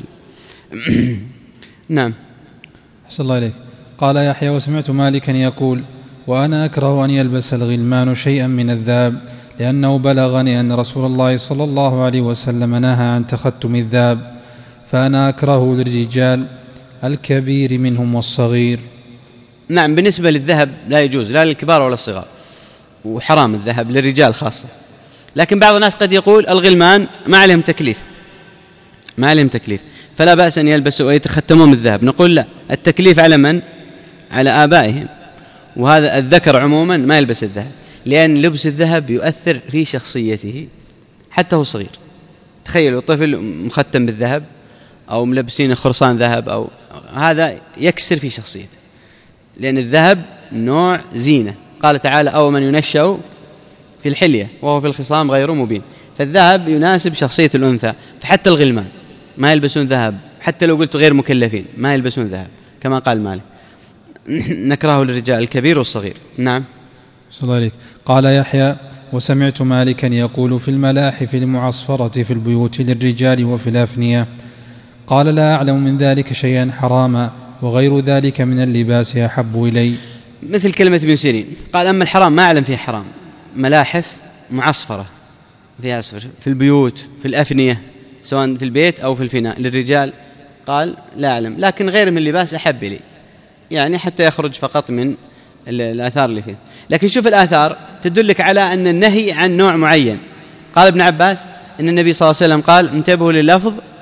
نعم. أحسن الله إليك. قال يحيى وسمعت مالكا يقول وأنا أكره أن يلبس الغلمان شيئا من الذهب، لأنه بلغني أن رسول الله صلى الله عليه وسلم نهى عن تختم الذهب، فأنا أكره للرجال الكبير منهم والصغير. نعم، بالنسبة للذهب لا يجوز لا للكبار ولا الصغار، وحرام الذهب للرجال خاصة. لكن بعض الناس قد يقول الغلمان ما عليهم تكليف ما عليهم تكليف فلا بأس أن يلبسوا ويتختمون الذهب. نقول لا، التكليف على من؟ على آبائهم، وهذا الذكر عموما ما يلبس الذهب، لأن لبس الذهب يؤثر في شخصيته حتى هو صغير. تخيلوا طفل مختم بالذهب أو ملبسين خرصان ذهب، أو هذا يكسر في شخصيته، لأن الذهب نوع زينة. قال تعالى أو من ينشأ في الحلية وهو في الخصام غير مبين. فالذهب يناسب شخصية الأنثى، فحتى الغلمان ما يلبسون ذهب، حتى لو قلت غير مكلفين ما يلبسون ذهب كما قال مالك. نكره للرجال الكبير والصغير. نعم. صلى الله عليك. قال يحيى وسمعت مالكا يقول في الملاحف المعصفرة في البيوت للرجال وفي الأفنية. قال لا أعلم من ذلك شيئا حراما، وغير ذلك من اللباس أحب إلي. مثل كلمة ابن سيرين قال أما الحرام ما أعلم فيه حرام، ملاحف معصفرة فيها أصفر في البيوت في الأفنية سواء في البيت أو في الفناء للرجال، قال لا أعلم، لكن غير من اللباس أحب لي، يعني حتى يخرج فقط من الآثار اللي فيه. لكن شوف الآثار تدلك على أن النهي عن نوع معين. قال ابن عباس أن النبي صلى الله عليه وسلم قال انتبهوا لللفظ،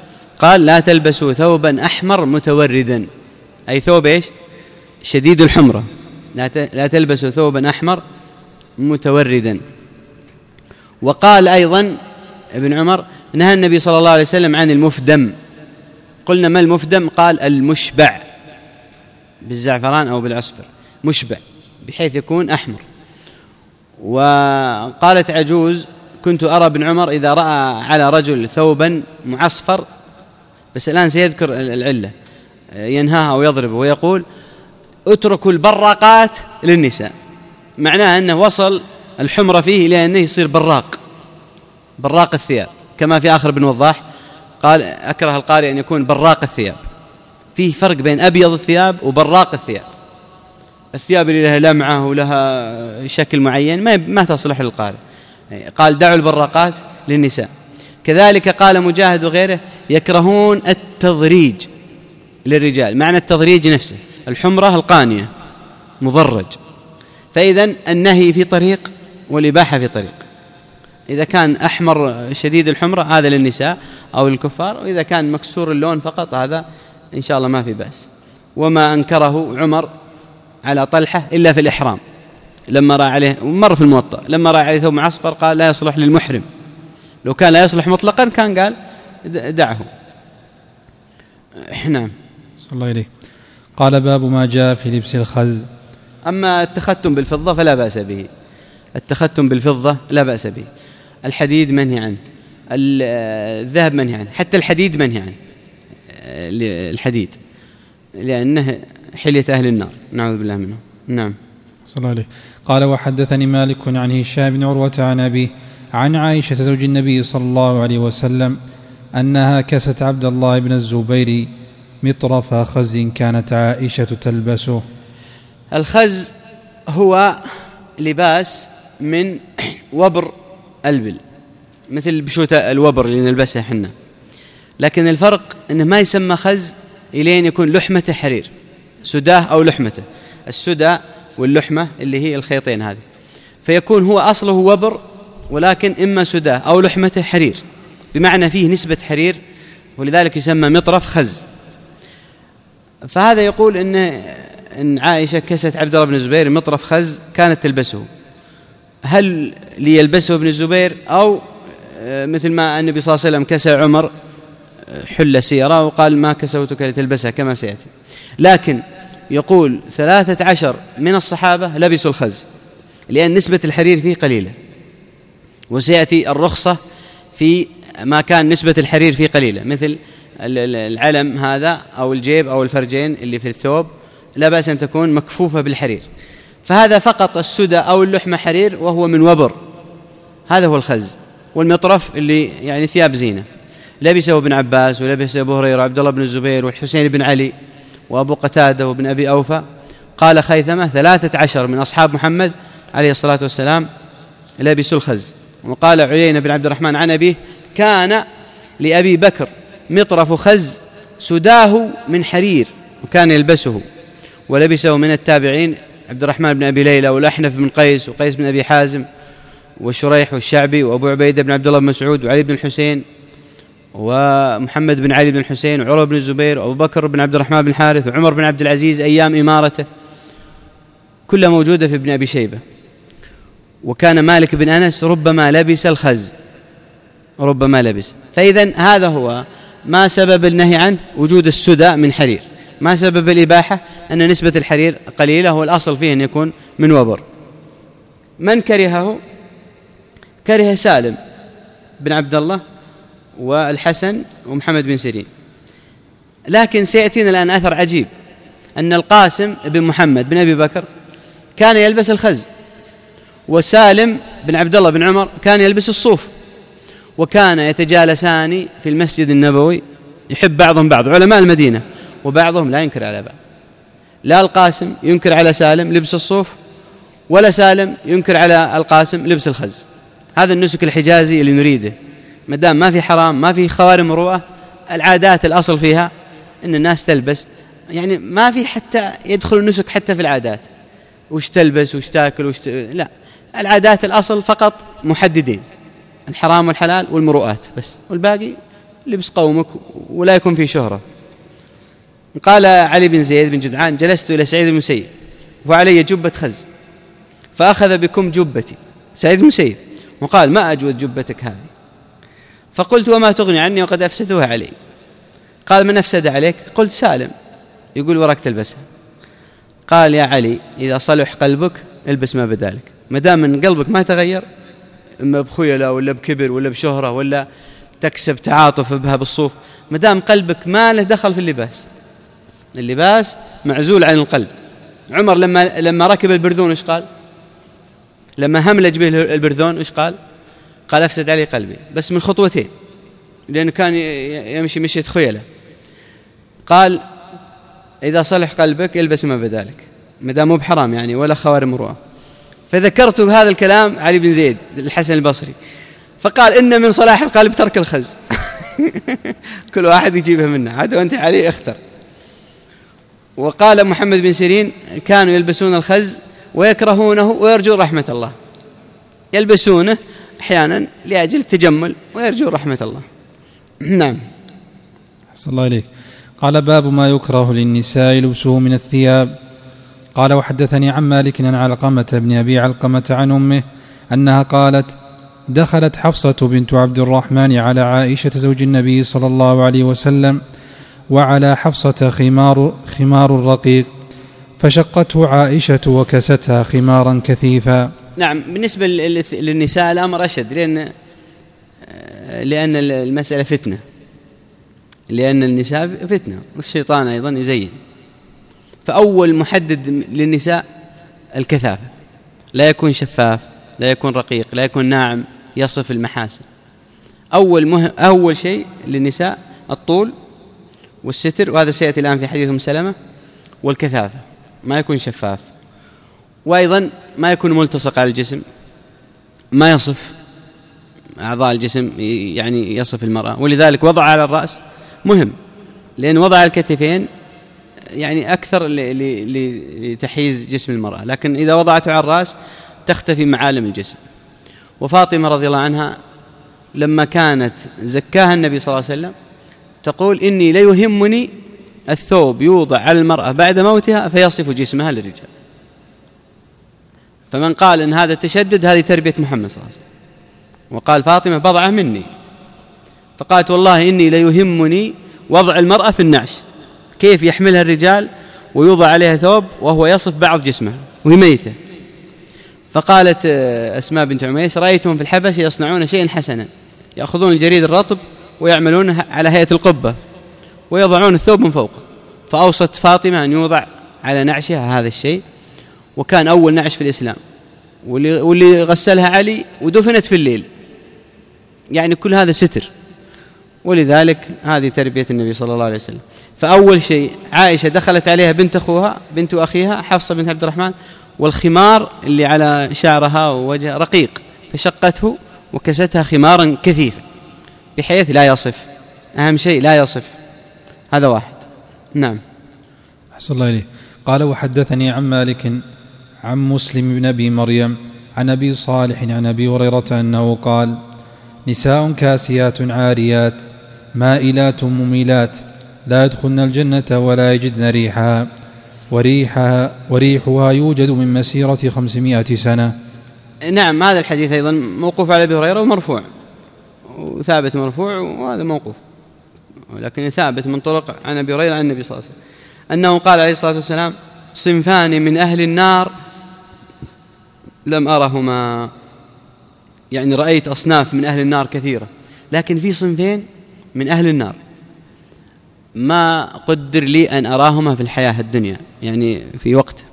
قال لا تلبسوا ثوبا أحمر متوردا، أي ثوب إيش؟ شديد الحمرة، لا تلبسوا ثوبا أحمر متوردا. وقال أيضا ابن عمر نهى النبي صلى الله عليه وسلم عن المفدم. قلنا ما المفدم؟ قال المشبع بالزعفران أو بالعصفر، مشبع بحيث يكون أحمر. وقالت عجوز كنت أرى ابن عمر إذا رأى على رجل ثوبا معصفر، بس الآن سيذكر العلة، ينهاها أو يضربه ويقول اتركوا البراقات للنساء، معناه أنه وصل الحمرة فيه إلى أنه يصير براق، براق الثياب، كما في آخر ابن وضاح قال أكره القارئ أن يكون براق الثياب. فيه فرق بين أبيض الثياب وبراق الثياب. الثياب اللي لها لمعة ولها شكل معين ما ما تصلح للقارئ. قال دعوا البراقات للنساء. كذلك قال مجاهد وغيره يكرهون التضريج للرجال، معنى التضريج نفسه الحمرة القانية مضرج. فإذا النهي في طريق والإباحة في طريق. إذا كان أحمر شديد الحمرة هذا للنساء أو للكفار، وإذا كان مكسور اللون فقط هذا إن شاء الله ما في بأس. وما أنكره عمر على طلحة إلا في الإحرام، لما رأى عليه مر في الموطأ لما رأى عليه ثوب معصفر قال لا يصلح للمحرم. لو كان لا يصلح مطلقا كان قال دعه. نعم. صلى الله عليه. قال باب ما جاء في لبس الخز. أما التختم بالفضة فلا بأس به، التختم بالفضة لا بأس به. الحديد منهي عنه، الذهب منهي عنه، حتى الحديد منهي عنه، الحديد لأنه حلية أهل النار نعوذ بالله منه. نعم. صلى الله عليه. قال وحدثني مالك عن هشام بن عروة عن أبيه عن عائشة زوج النبي صلى الله عليه وسلم أنها كست عبد الله بن الزبير مطرف خز كانت عائشة تلبسه. الخز هو لباس من وبر البل، مثل بشوت الوبر اللي نلبسها حنا، لكن الفرق أنه ما يسمى خز إلين يكون لحمته حرير، سداه أو لحمته. السدى واللحمة اللي هي الخيطين هذه، فيكون هو أصله وبر ولكن إما سداه أو لحمته حرير، بمعنى فيه نسبة حرير، ولذلك يسمى مطرف خز. فهذا يقول إن إن عائشة كست عبد الله بن الزبير مطرف خز كانت تلبسه. هل ليلبسه ابن الزبير أو مثل ما النبي صلى الله عليه وسلم كسى عمر حل سيرة وقال ما كسوتك لتلبسها كما سيأتي. لكن يقول ثلاثة عشر من الصحابة لبسوا الخز لأن نسبة الحرير فيه قليلة، وسيأتي الرخصة في ما كان نسبة الحرير فيه قليلة، مثل العلم هذا أو الجيب أو الفرجين اللي في الثوب لا بأس أن تكون مكفوفة بالحرير. فهذا فقط السدى أو اللحمة حرير وهو من وبر، هذا هو الخز. والمطرف اللي يعني ثياب زينة لبسه ابن عباس ولبسه أبو هريرة وعبد الله بن الزبير والحسين بن علي وأبو قتادة وابن أبي أوفى. قال خيثمة ثلاثة عشر من أصحاب محمد عليه الصلاة والسلام لبسوا الخز. وقال عيينة بن عبد الرحمن عن أبيه كان لأبي بكر مطرف خز سداه من حرير وكان يلبسه. ولبسه من التابعين عبد الرحمن بن أبي ليلى والأحنف بن قيس وقيس بن أبي حازم وشريح والشعبي وأبو عبيدة بن عبد الله بن مسعود وعلي بن الحسين ومحمد بن علي بن الحسين وعروة بن الزبير وأبو بكر بن عبد الرحمن بن الحارث وعمر بن عبد العزيز أيام إمارته، كلها موجودة في ابن أبي شيبة. وكان مالك بن أنس ربما لبس الخز، ربما لبس. فإذا هذا هو ما سبب النهي عنه وجود السدى من حرير، ما سبب الإباحة أن نسبة الحرير قليلة، والأصل فيه أن يكون من وبر. من كرهه؟ كره سالم بن عبد الله والحسن ومحمد بن سيرين. لكن سيأتينا الآن أثر عجيب أن القاسم بن محمد بن أبي بكر كان يلبس الخز، وسالم بن عبد الله بن عمر كان يلبس الصوف، وكان يتجالسان في المسجد النبوي، يحب بعضهم بعض علماء المدينة، وبعضهم لا ينكر على بعض. لا القاسم ينكر على سالم لبس الصوف، ولا سالم ينكر على القاسم لبس الخز. هذا النسك الحجازي اللي نريده، ما دام ما في حرام ما في خوارم مروءة، العادات الأصل فيها أن الناس تلبس، يعني ما في حتى يدخل النسك حتى في العادات، وش تلبس وش تاكل وش ت... لا، العادات الأصل فقط محددين، الحرام والحلال والمروءات بس، والباقي لبس قومك ولا يكون فيه شهرة. قال علي بن زيد بن جدعان: جلست إلى سعيد بن المسيب وعلي جبة خز، فأخذ بكم جبتي سعيد بن المسيب وقال: ما أجود جبتك هذه. فقلت: وما تغني عني وقد أفسدوها علي؟ قال: من أفسد عليك؟ قلت: سالم يقول وراك تلبسها. قال: يا علي، إذا صلح قلبك البس ما بدالك. ما دام من قلبك ما تغير، إما بخيلة ولا بكبر ولا بشهرة ولا تكسب تعاطف بها بالصوف، ما دام قلبك ما له دخل في اللباس، اللباس معزول عن القلب. عمر لما لما ركب البرذون ايش قال؟ لما هملج به البرذون ايش قال؟ قال: أفسد علي قلبي، بس من خطوتين، لأنه كان يمشي مشية خيلة. قال: إذا صلح قلبك البس ما بدالك، ما دام مو بحرام يعني ولا خوارم مروءة. فذكرت هذا الكلام علي بن زيد الحسن البصري، فقال: إن من صلاح القلب ترك الخز. كل واحد يجيبه منه، عاد وأنت علي اختر. وقال محمد بن سيرين: كانوا يلبسون الخز ويكرهونه ويرجون رحمة الله، يلبسونه أحيانا لأجل التجمل ويرجون رحمة الله. نعم. أحسن الله إليك. قال: باب ما يكره للنساء لبسه من الثياب. قال: وحدثني عن مالك عن علقمة بن أبي علقمة عن أمه أنها قالت: دخلت حفصة بنت عبد الرحمن على عائشة زوج النبي صلى الله عليه وسلم، وعلى حفصة خمار, خمار رقيق، فشقته عائشة وكستها خمارا كثيفا. نعم. بالنسبة للنساء الأمر أشد، لأن لأن المسألة فتنة، لأن النساء فتنة والشيطان أيضا يزين. فأول محدد للنساء الكثافة، لا يكون شفاف، لا يكون رقيق، لا يكون ناعم يصف المحاسن. أول, مه... أول شيء للنساء الطول والستر، وهذا سيأتي الآن في حديث أم سلمة، والكثافة، ما يكون شفاف، وأيضا ما يكون ملتصق على الجسم، ما يصف أعضاء الجسم يعني يصف المرأة. ولذلك وضع على الرأس مهم، لأن وضع على الكتفين يعني أكثر لتحييز جسم المرأة، لكن إذا وضعته على الرأس تختفي معالم الجسم. وفاطمة رضي الله عنها لما كانت زكاها النبي صلى الله عليه وسلم تقول: إني ليهمني الثوب يوضع على المرأة بعد موتها فيصف جسمها للرجال. فمن قال إن هذا التشدد هذه تربية محمد صلى الله عليه وسلم. وقال فاطمة: بضعة مني. فقالت: والله إني ليهمني وضع المرأة في النعش، كيف يحملها الرجال ويوضع عليها ثوب وهو يصف بعض جسمها وهي ميتة. فقالت أسماء بنت عميس: رأيتهم في الحبش يصنعون شيئا حسنا، يأخذون الجريد الرطب ويعملونه على هيئة القبة ويضعون الثوب من فوقه. فأوصت فاطمة أن يوضع على نعشها هذا الشيء، وكان أول نعش في الإسلام، واللي غسلها علي ودفنت في الليل، يعني كل هذا ستر. ولذلك هذه تربية النبي صلى الله عليه وسلم. فأول شيء عائشة دخلت عليها بنت أخوها بنت أخيها حفصة بنت عبد الرحمن، والخمار اللي على شعرها ووجه رقيق، فشقته وكستها خمارا كثيفا بحيث لا يصف، أهم شيء لا يصف. هذا واحد. نعم. أحسن الله إليه. قال: وحدثني عن مالك عن مسلم بن أبي مريم عن أبي صالح عن أبي هريرة أنه قال: نساء كاسيات عاريات مائلات مميلات لا يدخلن الجنة ولا يجدن ريحها وريحها, وريحها يوجد من مسيرة خمسمائة سنة. نعم. هذا الحديث أيضا موقوف على أبي هريرة ومرفوع، وثابت مرفوع، وهذا موقوف، ولكن ثابت من طرق عن أبي هريرة عن النبي صلى الله عليه وسلم أنه قال عليه الصلاة والسلام: صنفان من أهل النار لم أرهما، يعني رأيت أصناف من أهل النار كثيرة، لكن في صنفين من أهل النار ما قدر لي أن أراهما في الحياة الدنيا، يعني في وقت.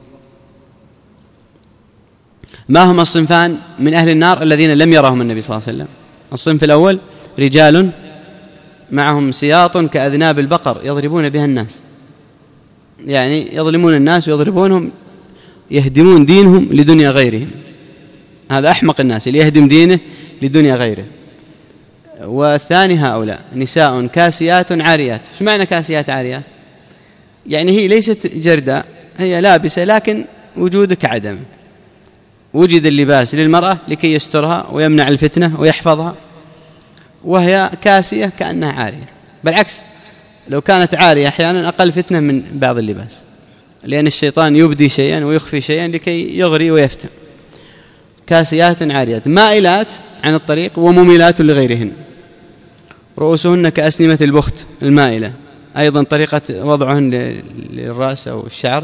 ما هما الصنفان من أهل النار الذين لم يرهم النبي صلى الله عليه وسلم؟ الصنف الأول: رجال معهم سياط كأذناب البقر يضربون بها الناس، يعني يظلمون الناس ويضربونهم، يهدمون دينهم لدنيا غيرهم. هذا أحمق الناس اللي يهدم دينه لدنيا غيره. والثاني: هؤلاء نساء كاسيات عاريات. شو معنى كاسيات عاريات؟ يعني هي ليست جرداء، هي لابسة لكن وجودك عدم. وجد اللباس للمرأة لكي يسترها ويمنع الفتنة ويحفظها، وهي كاسية كأنها عارية، بالعكس لو كانت عارية أحيانا أقل فتنة من بعض اللباس، لأن الشيطان يبدي شيئا ويخفي شيئا لكي يغري ويفتن. كاسيات عاريات مائلات عن الطريق ومميلات لغيرهن، رؤوسهن كأسنمة البخت المائلة، أيضا طريقة وضعهن للرأس أو الشعر.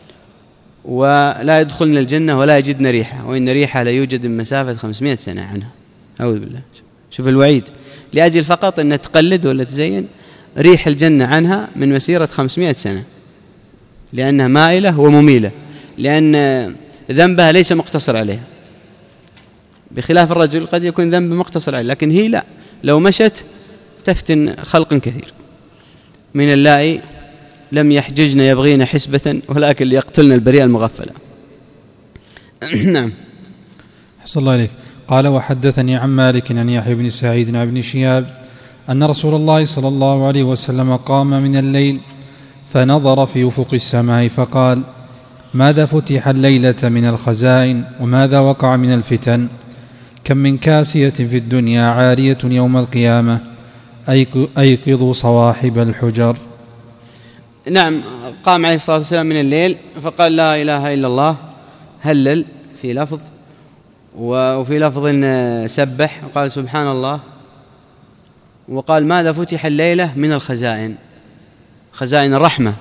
ولا يدخلن الجنة ولا يجدن ريحة، وإن ريحة لا يوجد من مسافة خمسمائة سنة عنها. أعوذ بالله. شوف الوعيد، لأجل فقط أن تقلد ولا تزين ريح الجنة عنها من مسيرة خمسمائة سنة، لأنها مائلة ومميلة، لأن ذنبها ليس مقتصر عليها، بخلاف الرجل قد يكون ذنب مقتصر عليه، لكن هي لا، لو مشت تفتن خلق كثير. من اللائي لم يحججن يبغين حسبة ولكن ليقتلن البريء المغفلة. نعم. حسن الله عليك. قال وحدثني عن مالك عن يحيى بن سعيد عن ابن شهاب أن رسول الله صلى الله عليه وسلم قام من الليل فنظر في أفق السماء فقال ماذا فتح الليلة من الخزائن وماذا وقع من الفتن؟ كم من كاسية في الدنيا عارية يوم القيامة أيقظوا صواحب الحجر. نعم. قام عليه الصلاة والسلام من الليل فقال لا إله إلا الله، هلل في لفظ، وفي لفظ سبح وقال سبحان الله، وقال ماذا فتح الليلة من الخزائن، خزائن الرحمة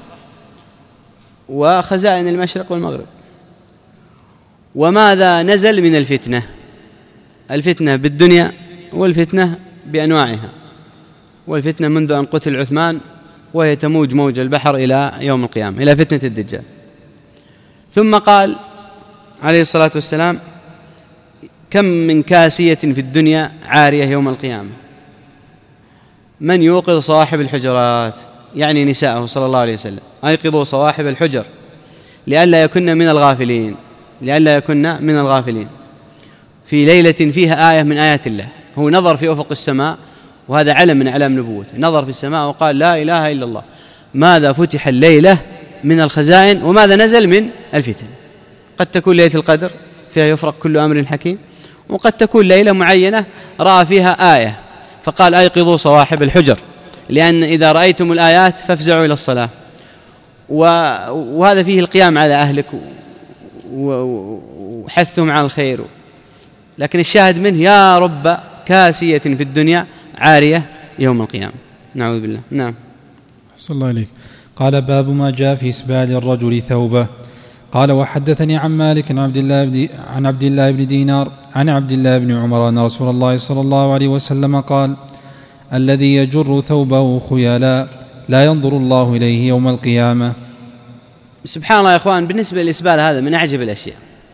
وخزائن المشرق والمغرب، وماذا نزل من الفتنة، الفتنة بالدنيا والفتنة بأنواعها، والفتنة منذ أن قتل عثمان وهي تموج موج البحر إلى يوم القيامة، إلى فتنة الدجال. ثم قال عليه الصلاة والسلام كم من كاسية في الدنيا عارية يوم القيامة، من يوقظ صواحب الحجرات، يعني نساءه صلى الله عليه وسلم، أيقظوا صواحب الحجر لئلا يكن من الغافلين، لئلا يكن من الغافلين في ليلة فيها آية من آيات الله. هو نظر في أفق السماء، وهذا علم من أعلام نبوته، نظر في السماء وقال لا إله إلا الله، ماذا فتح الليلة من الخزائن وماذا نزل من الفتن. قد تكون ليلة القدر فيها يفرق كل أمر حكيم، وقد تكون ليلة معينة رأى فيها آية فقال أيقظوا صواحب الحجر، لأن إذا رأيتم الآيات فافزعوا إلى الصلاة، وهذا فيه القيام على أهلك وحثهم على الخير. لكن الشاهد منه يا رب كاسية في الدنيا عارية يوم القيامة، نعوذ بالله. نعم. صلى الله عليك. قال باب ما جاء في إسبال الرجل ثوبه. قال وحدثني عن مالك عن عبد الله بن عن عبد الله بن دينار عن عبد الله بن عمر أن رسول الله صلى الله عليه وسلم قال الذي يجر ثوبه خيلاء لا ينظر الله إليه يوم القيامة. سبحان الله يا إخوان، بالنسبة للإسبال هذا من أعجب الأشياء،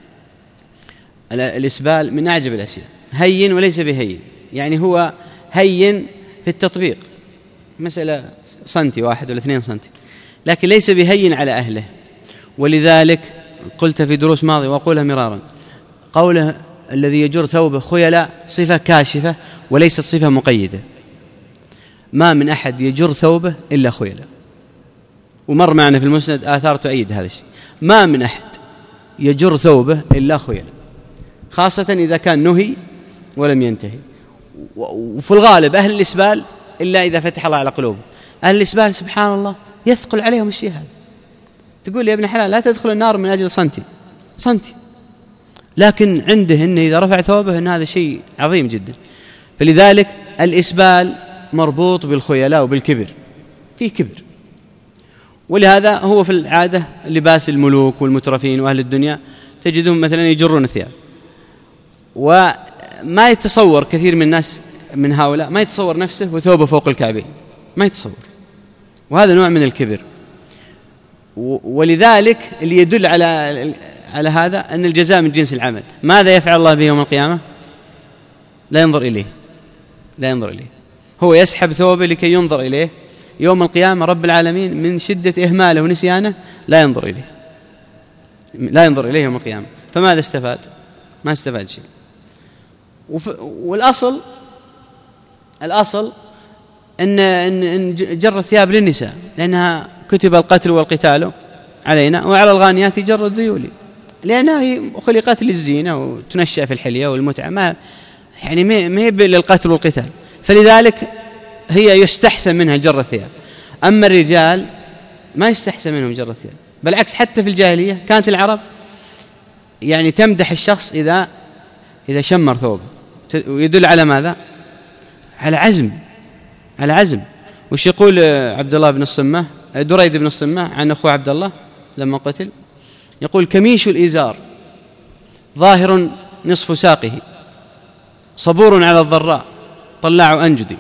الإسبال من أعجب الأشياء، هين وليس بهين، يعني هو هين في التطبيق، مسألة سنتي واحد ولا اثنين سنتي، لكن ليس بهين على أهله. ولذلك قلت في دروس ماضية وأقولها مرارا، قوله الذي يجر ثوبه خيلاء صفة كاشفة وليست صفة مقيدة، ما من أحد يجر ثوبه إلا خيلاء، ومر معنا في المسند آثار تؤيد هذا الشيء، ما من أحد يجر ثوبه إلا خيلاء، خاصة إذا كان نهي ولم ينتهي. وفي الغالب أهل الإسبال إلا إذا فتح الله على قلوبهم، أهل الإسبال سبحان الله يثقل عليهم الشيء هذا، تقول يا ابن حلال لا تدخل النار من أجل سنتي سنتي، لكن عنده إنه إذا رفع ثوبه إن هذا شيء عظيم جدا. فلذلك الإسبال مربوط بالخيلاء وبالكبر، فيه كبر، ولهذا هو في العادة لباس الملوك والمترفين وأهل الدنيا تجدهم مثلا يجرون ثياب، وما يتصور كثير من الناس من هؤلاء ما يتصور نفسه وثوبه فوق الكعبين، ما يتصور، وهذا نوع من الكبر. ولذلك اللي يدل على على هذا أن الجزاء من جنس العمل. ماذا يفعل الله به يوم القيامة؟ لا ينظر إليه، لا ينظر إليه، هو يسحب ثوبه لكي ينظر إليه يوم القيامة. رب العالمين من شدة إهماله ونسيانه لا ينظر إليه، لا ينظر إليه يوم القيامة. فماذا استفاد؟ ما استفاد شيء. والأصل الأصل أن أن جر الثياب للنساء، لأنها كتب القتل والقتال علينا، وعلى الغانيات جر الذيول، لأنها خلقت للزينة وتنشأ في الحلية والمتعة، ما يعني ما هي للقتل والقتال. فلذلك هي يستحسن منها جر الثياب. أما الرجال ما يستحسن منهم جر الثياب، بالعكس حتى في الجاهلية كانت العرب يعني تمدح الشخص إذا إذا شمر ثوبه، ويدل على ماذا؟ على عزم، على عزم. وش يقول عبد الله بن الصمة دريد بن الصمة عن أخوه عبد الله لما قتل؟ يقول: كميش الإزار ظاهر نصف ساقه، صبور على الضراء، طلاع أنجدي.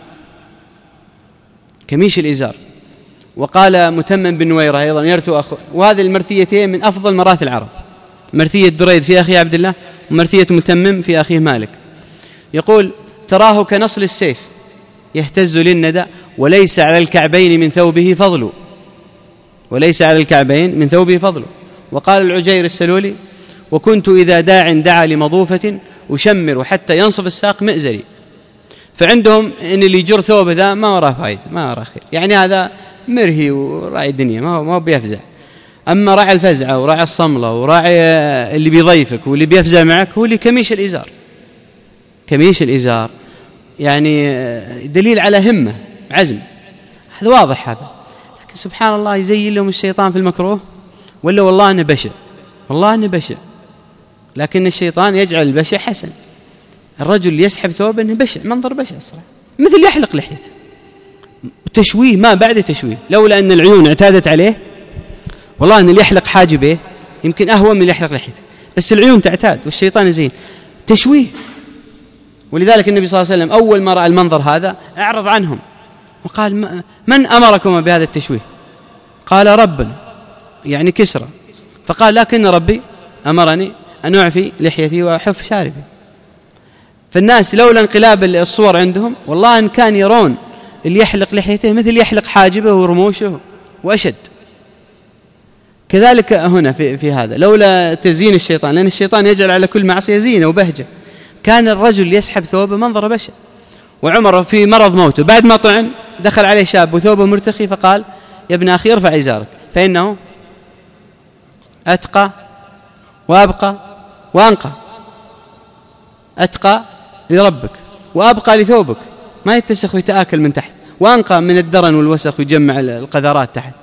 كميش الإزار. وقال متمم بن نويرة أيضا يرثو أخو، وهذه المرثيتين من أفضل مراثي العرب، مرثية دريد في أخيه عبد الله، ومرثية متمم في أخيه مالك. يقول: تراه كنصل السيف يهتز للندى، وليس على الكعبين من ثوبه فضل، وليس على الكعبين من ثوبه فضل. وقال العجير السلولي: وكنت إذا داع دعا لمضوفة أشمر حتى ينصف الساق مئزري. فعندهم إن اللي يجر ثوبه ذا ما وراه فايدة، ما وراه خير، يعني هذا مرهي وراعي الدنيا، ما هو ما بيفزع. أما راعي الفزعة وراعي الصملة وراعي اللي بيضيفك واللي بيفزع معك هو اللي كميش الإزار. كميش الإزار يعني دليل على همة، عزم، هذا واضح هذا. لكن سبحان الله يزين لهم الشيطان في المكروه، ولا والله أنه بشع، والله أنه بشع، لكن الشيطان يجعل البشع حسن. الرجل يسحب ثوبه أنه بشع، منظر بشع الصراحة، مثل يحلق لحيته، تشويه ما بعد تشويه. لولا أن العيون اعتادت عليه والله أن اللي يحلق حاجبه يمكن أهون من اللي يحلق لحيته، بس العيون تعتاد والشيطان يزين، تشويه. ولذلك النبي صلى الله عليه وسلم أول ما رأى المنظر هذا أعرض عنهم وقال: من أمركم بهذا التشويه؟ قال: ربنا، يعني كسرى. فقال: لكن ربي أمرني أن أعفي لحيتي وأحف شاربي. فالناس لولا انقلاب الصور عندهم والله أن كان يرون اللي يحلق لحيته مثل يحلق حاجبه ورموشه وأشد. كذلك هنا في, في هذا لولا تزيين الشيطان، لأن الشيطان يجعل على كل معصية زينة وبهجة، كان الرجل يسحب ثوبه منظر بشع. وعمر في مرض موته بعد ما طعن دخل عليه شاب وثوبه مرتخي فقال: يا ابن أخي ارفع إزارك فإنه أتقى وأبقى وأنقى، أتقى لربك وأبقى لثوبك، ما يتسخ ويتآكل من تحت، وأنقى من الدرن والوسخ ويجمع القذرات تحت.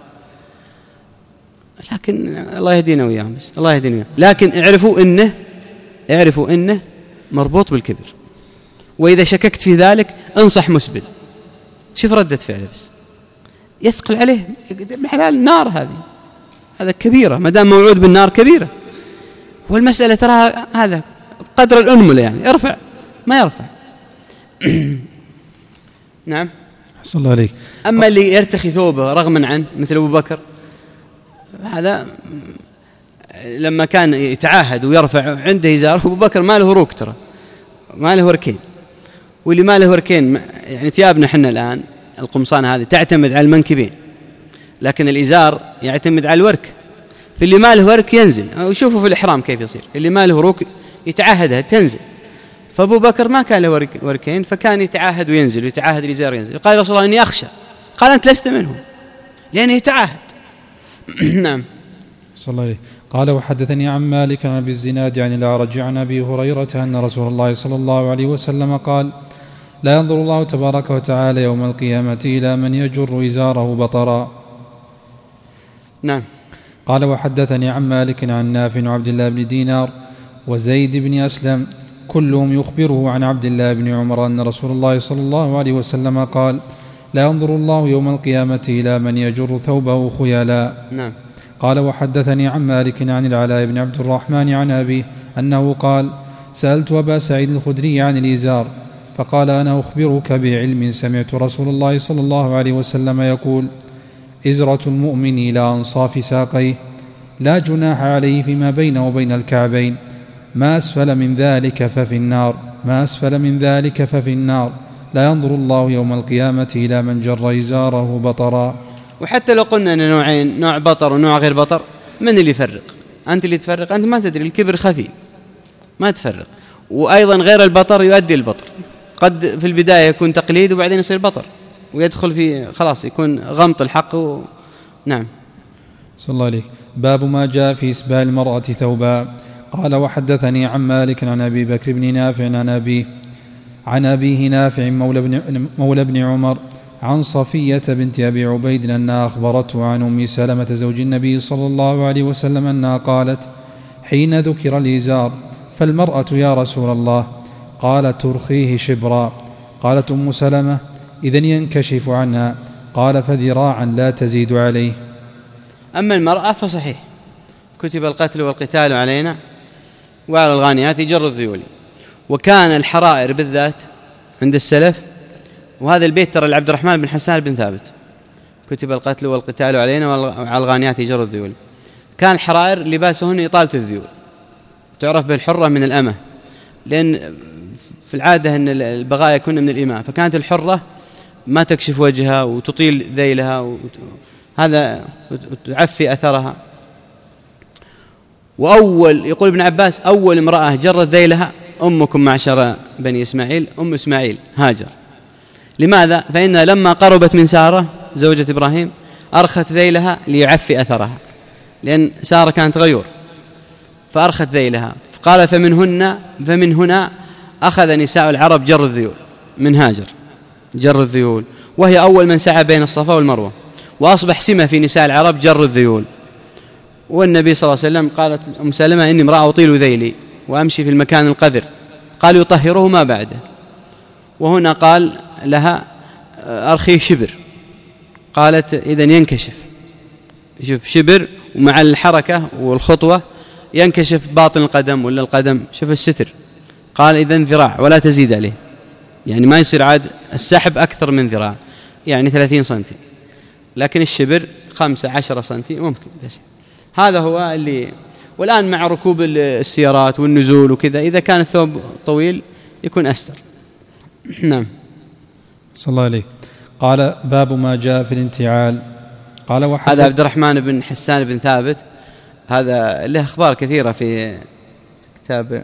لكن الله يهدينا وياهم، بس الله يهدينا وياهم. لكن اعرفوا إنه اعرفوا إنه مربوط بالكبر، وإذا شككت في ذلك انصح مسبل. شوف ردة فعله، بس يثقل عليه حلال النار، هذه هذا كبيرة، ما دام موعود بالنار كبيرة. والمسألة ترى هذا قدر الأنملة، يعني ارفع ما يرفع. نعم حسن الله عليك. أما اللي يرتخي ثوبه رغما عنه مثل أبو بكر، هذا لما كان يتعاهد ويرفع عنده إزار، أبو بكر ما له روك، ترى ما له وركين، واللي ما له وركين يعني ثيابنا حنا الآن القمصان هذه تعتمد على المنكبين، لكن الإزار يعتمد على الورك. في اللي ما له ورك ينزل، وشوفوا في الإحرام كيف يصير، اللي ما له روك يتعاهدها تنزل. فأبو بكر ما كان له وركين، فكان يتعاهد وينزل ويتعاهد الإزار ينزل. قال رسول الله: إني أخشى. قال: أنت لست منهم، لأنه يتعاهد. نعم. صلى الله عليه. قال: وحدثني عن مالك عن أبي الزناد عن الأعرج عن أبي هريرة أن رسول الله صلى الله عليه وسلم قال: لا ينظر الله تبارك وتعالى يوم القيامة إلى من يجر إزاره بطرا. نعم. قال: وحدثني عن مالك عن نافع وعبد الله بن دينار وزيد بن أسلم كلهم يخبره عن عبد الله بن عمر أن رسول الله صلى الله عليه وسلم قال: لا ينظر الله يوم القيامة إلى من يجر ثوبه خيالا. نعم. قال: وحدثني عن مالك عن العلاء بن عبد الرحمن عن أبيه أنه قال: سألت أبا سعيد الخدري عن الإزار فقال: أنا أخبرك بعلم سمعت رسول الله صلى الله عليه وسلم يقول: إزرة المؤمن إلى أنصاف ساقيه، لا جناح عليه فيما بينه وبين الكعبين، ما أسفل من ذلك ففي النار، ما أسفل من ذلك ففي النار، لا ينظر الله يوم القيامة إلى من جر إزاره بطرا. وحتى لو قلنا أن نوعين، نوع بطر ونوع غير بطر، من اللي يفرق؟ أنت اللي تفرق، أنت ما تدري، الكبر خفي ما تفرق. وأيضا غير البطر يؤدي البطر، قد في البداية يكون تقليد وبعدين يصير بطر ويدخل في خلاص يكون غمط الحق و... نعم. صلى الله عليه. باب ما جاء في إسبال المرأة ثوبا. قال: وحدثني عن مالك عن أبي بكر بن نافع عن أبيه عن أبيه نافع مولى بن, مولى بن عمر عن صفية بنت أبي عبيد أنها أخبرته عن أم سلمة زوج النبي صلى الله عليه وسلم أنها قالت حين ذكر الإزار فالمرأة يا رسول الله؟ قال ترخيه شبرا. قالت أم سلمة إذن ينكشف عنها. قال فذراعا لا تزيد عليه. أما المرأة فصحيح كتب القتل والقتال علينا وعلى الغانيات جر الذيول. وكان الحرائر بالذات عند السلف، وهذا البيت ترى لعبد الرحمن بن حسان بن ثابت، كتب القتل والقتال علينا وعلى الغانيات جر الذيول. كان الحرائر لباسهن إطالة الذيول، تعرف بالحرة من الأمة، لأن في العادة أن البغايا كن من الإماء، فكانت الحرة ما تكشف وجهها وتطيل ذيلها، هذا تعفي أثرها. وأول يقول ابن عباس أول امرأة جرت ذيلها أمكم معشر بني إسماعيل أم إسماعيل هاجر. لماذا؟ فإنها لما قربت من سارة زوجة إبراهيم أرخت ذيلها ليعفي أثرها، لأن سارة كانت غيور فأرخت ذيلها. قال فمنهن فمن هنا أخذ نساء العرب جر الذيول من هاجر، جر الذيول، وهي أول من سعى بين الصفا والمروة، وأصبح سمة في نساء العرب جر الذيول. والنبي صلى الله عليه وسلم قالت أم سلمة إني امرأة أطيل ذيلي وأمشي في المكان القذر، قال يطهره ما بعده. وهنا قال لها أرخيه شبر، قالت إذن ينكشف. شوف شبر ومع الحركة والخطوة ينكشف باطن القدم ولا القدم، شوف الستر. قال إذن ذراع ولا تزيد عليه، يعني ما يصير عاد السحب أكثر من ذراع، يعني ثلاثين سنتي، لكن الشبر خمسة عشر سنتي ممكن تسحب. هذا هو اللي. والآن مع ركوب السيارات والنزول وكذا إذا كان الثوب طويل يكون أستر. نعم. صلى الله عليه. قال باب ما جاء في الانتعال. قال هذا عبد الرحمن بن حسان بن ثابت، هذا له أخبار كثيرة في كتاب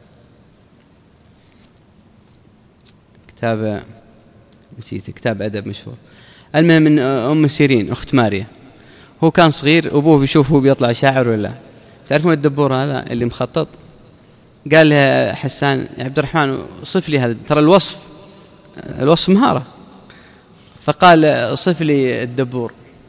كتاب نسيت كتاب أدب مشهور. المهم من أم سيرين أخت ماريا، هو كان صغير أبوه بيشوفه بيطلع شاعر ولا، تعرفون الدبور هذا اللي مخطط، قال له حسان يا عبد الرحمن صف لي هذا، ترى الوصف الوصف مهارة، فقال صف لي الدبور،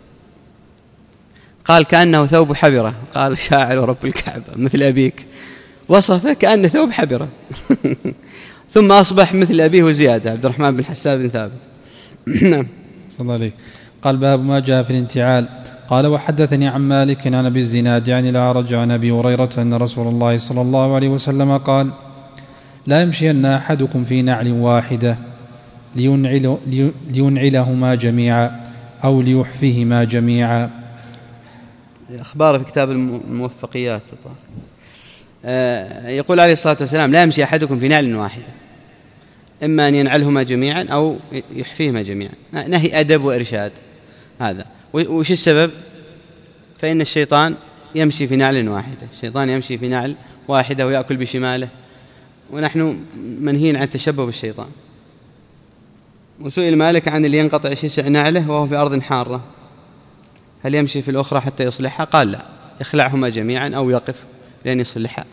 قال كأنه ثوب حبرة، قال شاعر ورب الكعبة مثل أبيك، وصفه كأنه ثوب حبرة. ثم أصبح مثل أبيه وزيادة عبد الرحمن بن حسان بن ثابت. نعم. صلى الله عليه. قال باب ما جاء في الانتعال. قال وحدثني عن مالك عن أبي الزناد عن الأعرج عن أبي هريرة أن رسول الله صلى الله عليه وسلم قال لا يمشين أحدكم في نعل واحدة لينعل لينعلهما جميعا أو ليحفيهما جميعا. أخبار في كتاب الموفقيات. يقول عليه الصلاة والسلام لا يمشي أحدكم في نعل واحدة، إما أن ينعلهما جميعا أو يحفيهما جميعا، نهي أدب وإرشاد هذا. وش السبب؟ فإن الشيطان يمشي في نعل واحدة، الشيطان يمشي في نعل واحدة ويأكل بشماله، ونحن منهين عن التشبه بالشيطان. وسئل مالك عن اللي ينقطع شسع نعله وهو في أرض حارة، هل يمشي في الأخرى حتى يصلحها؟ قال لا، يخلعهما جميعا أو يقف لأن يصلحها.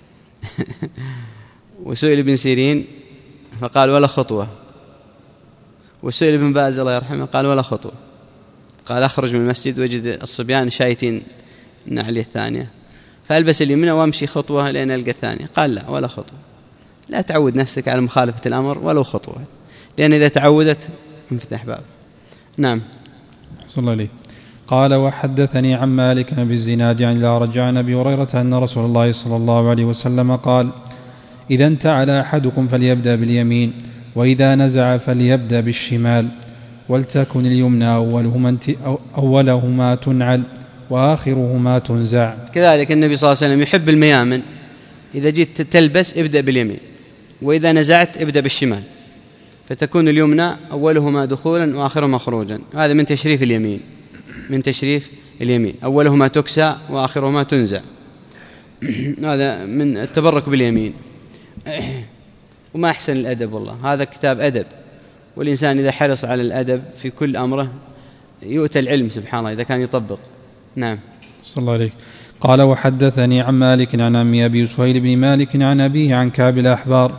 وسئل ابن سيرين فقال ولا خطوة. وسئل ابن باز الله يرحمه قال ولا خطوة، قال أخرج من المسجد وجد الصبيان شايتين النعلية الثانية فألبس اليمنى وامشي خطوة لأن ألقى الثانية، قال لا ولا خطوة. لا تعود نفسك على مخالفة الأمر ولو خطوة، لأن إذا تعودت انفتح باب. نعم. صلى الله عليه. قال وحدثني عن مالك بن الزناد عن الأعرج عن أبي هريرة أن رسول الله صلى الله عليه وسلم قال إذا انتعل أحدكم فليبدأ باليمين وإذا نزع فليبدأ بالشمال ولتكن اليمنى أولهما, أولهما تنعل وآخرهما تنزع. كذلك النبي صلى الله عليه وسلم يحب الميامن، إذا جيت تلبس ابدأ باليمين وإذا نزعت ابدأ بالشمال، فتكون اليمنى أولهما دخولا وآخرهما خروجا. هذا من تشريف اليمين، من تشريف اليمين، أولهما تكسى وآخرهما تنزع. هذا من التبرك باليمين. وما أحسن الأدب والله، هذا كتاب أدب، والإنسان إذا حرص على الأدب في كل أمره يؤتى العلم سبحان الله إذا كان يطبق. نعم. صلى الله عليه. قال وحدثني عن مالك عن أمي أبي سهيل بن مالك عن أبيه عن كعب الأحبار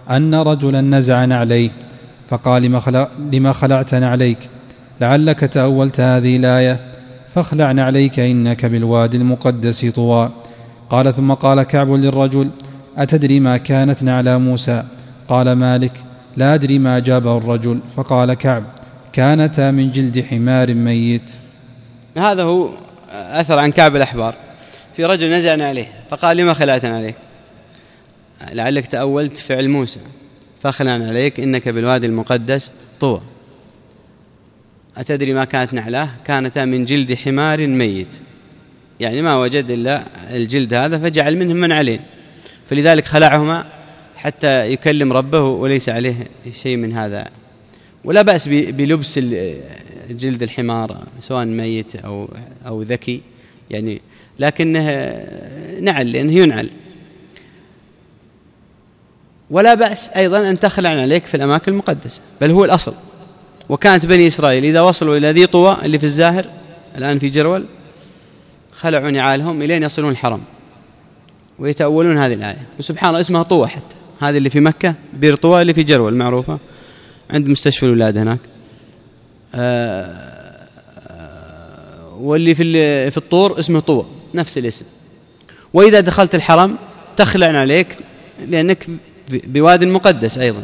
أن رجلا نزع نعليه فقال لما, خلع لما خلعت نعليك؟ لعلك تأولت هذه الآية فاخلع نعليك إنك بالوادي المقدس طوى. قال ثم قال كعب للرجل أتدري ما كانت نعلى موسى؟ قال مالك لا أدري ما أجابه الرجل. فقال كعب كانتا من جلد حمار ميت. هذا هو أثر عن كعب الأحبار في رجل نزعنا عليه فقال لما خلعتنا عليك؟ لعلك تأولت فعل موسى فاخلعنا عليك إنك بالوادي المقدس طوى. أتدري ما كانت نعلاه؟ كانتا من جلد حمار ميت، يعني ما وجد إلا الجلد هذا فجعل منهم من عليه، فلذلك خلعهما حتى يكلم ربه وليس عليه شيء من هذا. ولا بأس بلبس جلد الحمار سواء ميت أو, أو ذكي يعني، لكنه نعل لأنه ينعل. ولا بأس أيضا أن تخلع عليك في الأماكن المقدسة، بل هو الأصل. وكانت بني إسرائيل إذا وصلوا إلى ذي طوى اللي في الزاهر الآن في جرول خلعوا نعالهم إلين يصلون الحرم ويتأولون هذه الآية. وسبحان الله اسمها طوى، حتى هذه اللي في مكة بير طوى اللي في جرول معروفة عند مستشفى الولادة هناك، واللي في في الطور اسمه طوى نفس الاسم. وإذا دخلت الحرم تخلع عليك لأنك بواد مقدس أيضا.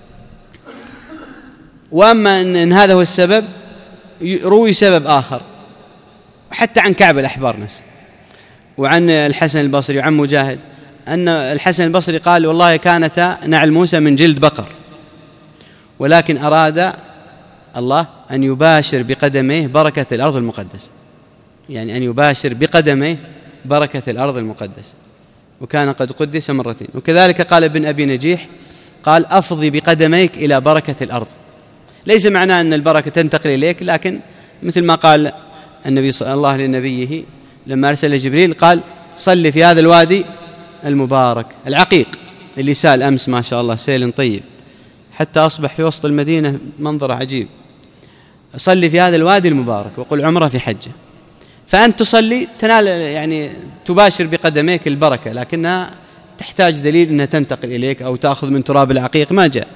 وأما إن هذا هو السبب روي سبب آخر حتى عن كعب الأحبار نفسه وعن الحسن البصري وعن مجاهد، أن الحسن البصري قال والله كانت نعل موسى من جلد بقر، ولكن أراد الله أن يباشر بقدميه بركة الأرض المقدسة، يعني أن يباشر بقدميه بركة الأرض المقدسة، وكان قد قدس مرتين. وكذلك قال ابن أبي نجيح قال أفضي بقدميك إلى بركة الأرض، ليس معناه أن البركة تنتقل إليك، لكن مثل ما قال النبي صلى الله لنبيه لما أرسل جبريل قال صل في هذا الوادي المبارك العقيق اللي سال أمس ما شاء الله سيل طيب حتى أصبح في وسط المدينة منظر عجيب، صل في هذا الوادي المبارك وقل عمره في حجه. فأنت تصلي تنال يعني تباشر بقدميك البركة، لكنها تحتاج دليل أنها تنتقل إليك أو تأخذ من تراب العقيق ما جاء.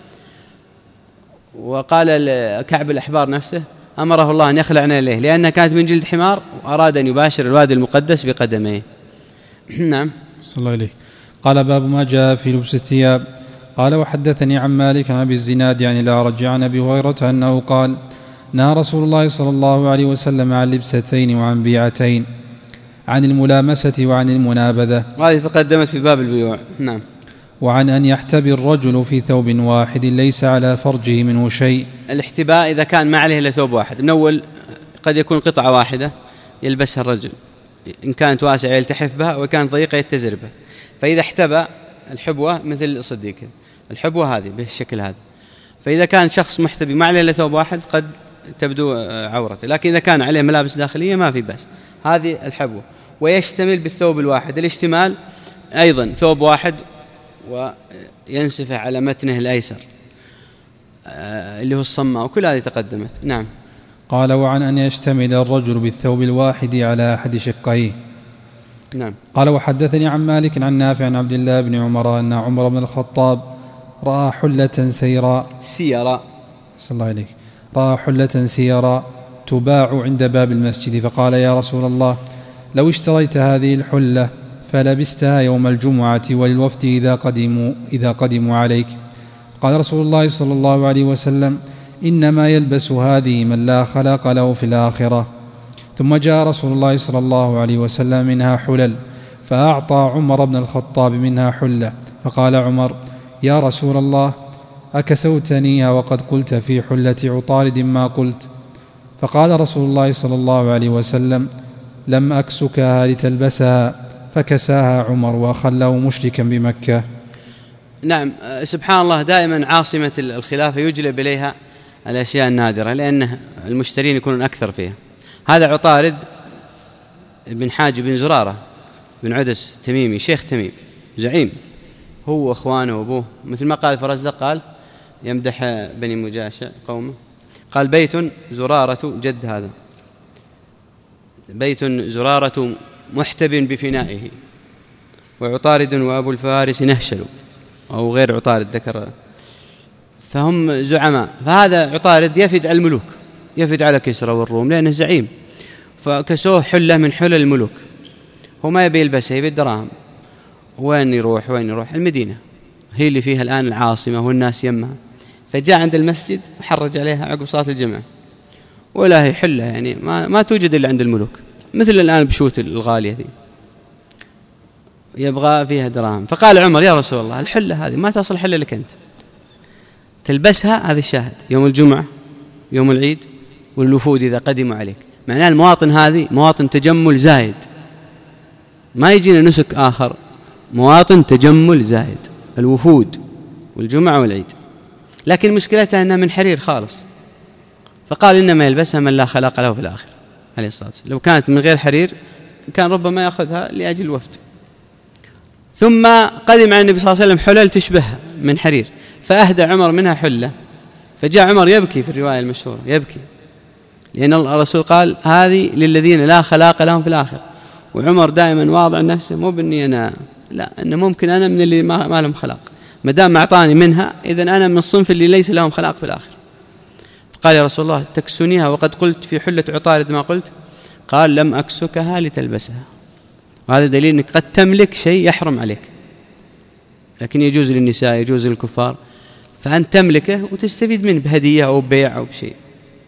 وقال كعب الأحبار نفسه أمره الله أن يخلعنا إليه لأنها كانت من جلد حمار وأراد أن يباشر الوادي المقدس بقدميه. نعم. صلى الله عليه. قال باب ما جاء في لبس الثياب. قال وحدثني عن مالك عن أبي الزناد يعني الأعرج عن أبي هريرة أنه قال نهى رسول الله صلى الله عليه وسلم عن لبستين وعن بيعتين، عن الملامسة وعن المنابذة، وهذه تقدمت في باب البيوع. نعم. وعن أن يحتبي الرجل في ثوب واحد ليس على فرجه منه شيء. الاحتباء إذا كان ما عليه إلا ثوب واحد، من أول قد يكون قطعة واحدة يلبسها الرجل، إن كانت واسعة يلتحف بها وكانت ضيقة يتزر بها. فإذا احتبى الحبوة مثل الصديق الحبوة هذه بالشكل هذا، فإذا كان شخص محتبي ما عليه إلا ثوب واحد قد تبدو عورته، لكن إذا كان عليه ملابس داخلية ما في بأس، هذه الحبوة. ويشتمل بالثوب الواحد، الاشتمال أيضا ثوب واحد وينسفح على متنه الأيسر اللي هو الصماء، وكل هذه تقدمت. نعم. قال وعن أن يشتمل الرجل بالثوب الواحد على أحد شقيه. نعم. قال وحدثني عن مالك عن نافع عن عبد الله بن عمر أن عمر بن الخطاب رأى حلة سيراء سيراء صلى الله عليه رأى حلة سيراء تباع عند باب المسجد، فقال يا رسول الله لو اشتريت هذه الحلة فلبستها يوم الجمعة وللوفد إذا قدموا, إذا قدموا عليك. قال رسول الله صلى الله عليه وسلم إنما يلبس هذه من لا خلاق له في الآخرة. ثم جاء رسول الله صلى الله عليه وسلم منها حلل، فأعطى عمر بن الخطاب منها حلة، فقال عمر يا رسول الله أكسوتنيها وقد قلت في حلة عطارد ما قلت؟ فقال رسول الله صلى الله عليه وسلم لم أكسكها لتلبسها، فكساها عمر وأخله مشركا بمكة. نعم. سبحان الله، دائما عاصمة الخلافة يجلب إليها الأشياء النادرة لأن المشترين يكونون أكثر فيها. هذا عطارد بن حاج بن زرارة بن عدس تميمي، شيخ تميم زعيم، هو وأخوانه وأبوه، مثل ما قال فرزدق قال يمدح بني مجاشع قومه، قال بيت زرارة جد هذا بيت زرارة محتب بفنائه، وعطارد وأبو الفارس نهشل، أو غير عطارد ذكر، فهم زعماء. فهذا عطارد يفد على الملوك، يفد على كسرى والروم لأنه زعيم، فكسوه حلة من حلل الملوك، هو ما يبي يلبسها، يبي الدراهم. وين يروح؟ وين يروح؟ المدينة هي اللي فيها الآن العاصمة والناس يمها، فجاء عند المسجد وحرج عليها عقب صلاة الجمعة، ولا هي حلة يعني ما, ما توجد إلا عند الملوك، مثل الآن البشوت الغالية ذي يبغى فيها دراهم. فقال عمر يا رسول الله الحلة هذه ما تصل حلة لك أنت، تلبسها هذا الشاهد يوم الجمعة يوم العيد والوفود إذا قدموا عليك. معناه المواطن هذه مواطن تجمل زايد، ما يجينا نسك آخر، مواطن تجمل زايد، الوفود والجمعة والعيد. لكن مشكلتها أنها من حرير خالص، فقال إنما يلبسها من لا خلاق له في الآخر عليه الصلاة والسلام. لو كانت من غير حرير كان ربما يأخذها لأجل الوفد. ثم قدم عن النبي صلى الله عليه وسلم حلل تشبهها من حرير، فأهدى عمر منها حلة، فجاء عمر يبكي في الرواية المشهورة، يبكي لأن الرسول قال هذه للذين لا خلاق لهم في الآخر. وعمر دائما واضع نفسه، مو بني أنا، لا، أنه ممكن أنا من اللي ما لهم خلاق، ما دام أعطاني منها إذن أنا من الصنف اللي ليس لهم خلاق في الآخر. فقال يا رسول الله تكسونيها وقد قلت في حلة عطارد ما قلت؟ قال لم أكسكها لتلبسها. وهذا دليل أنك قد تملك شيء يحرم عليك، لكن يجوز للنساء يجوز للكفار، فأنت تملكه وتستفيد منه بهدية أو بيع أو بشيء،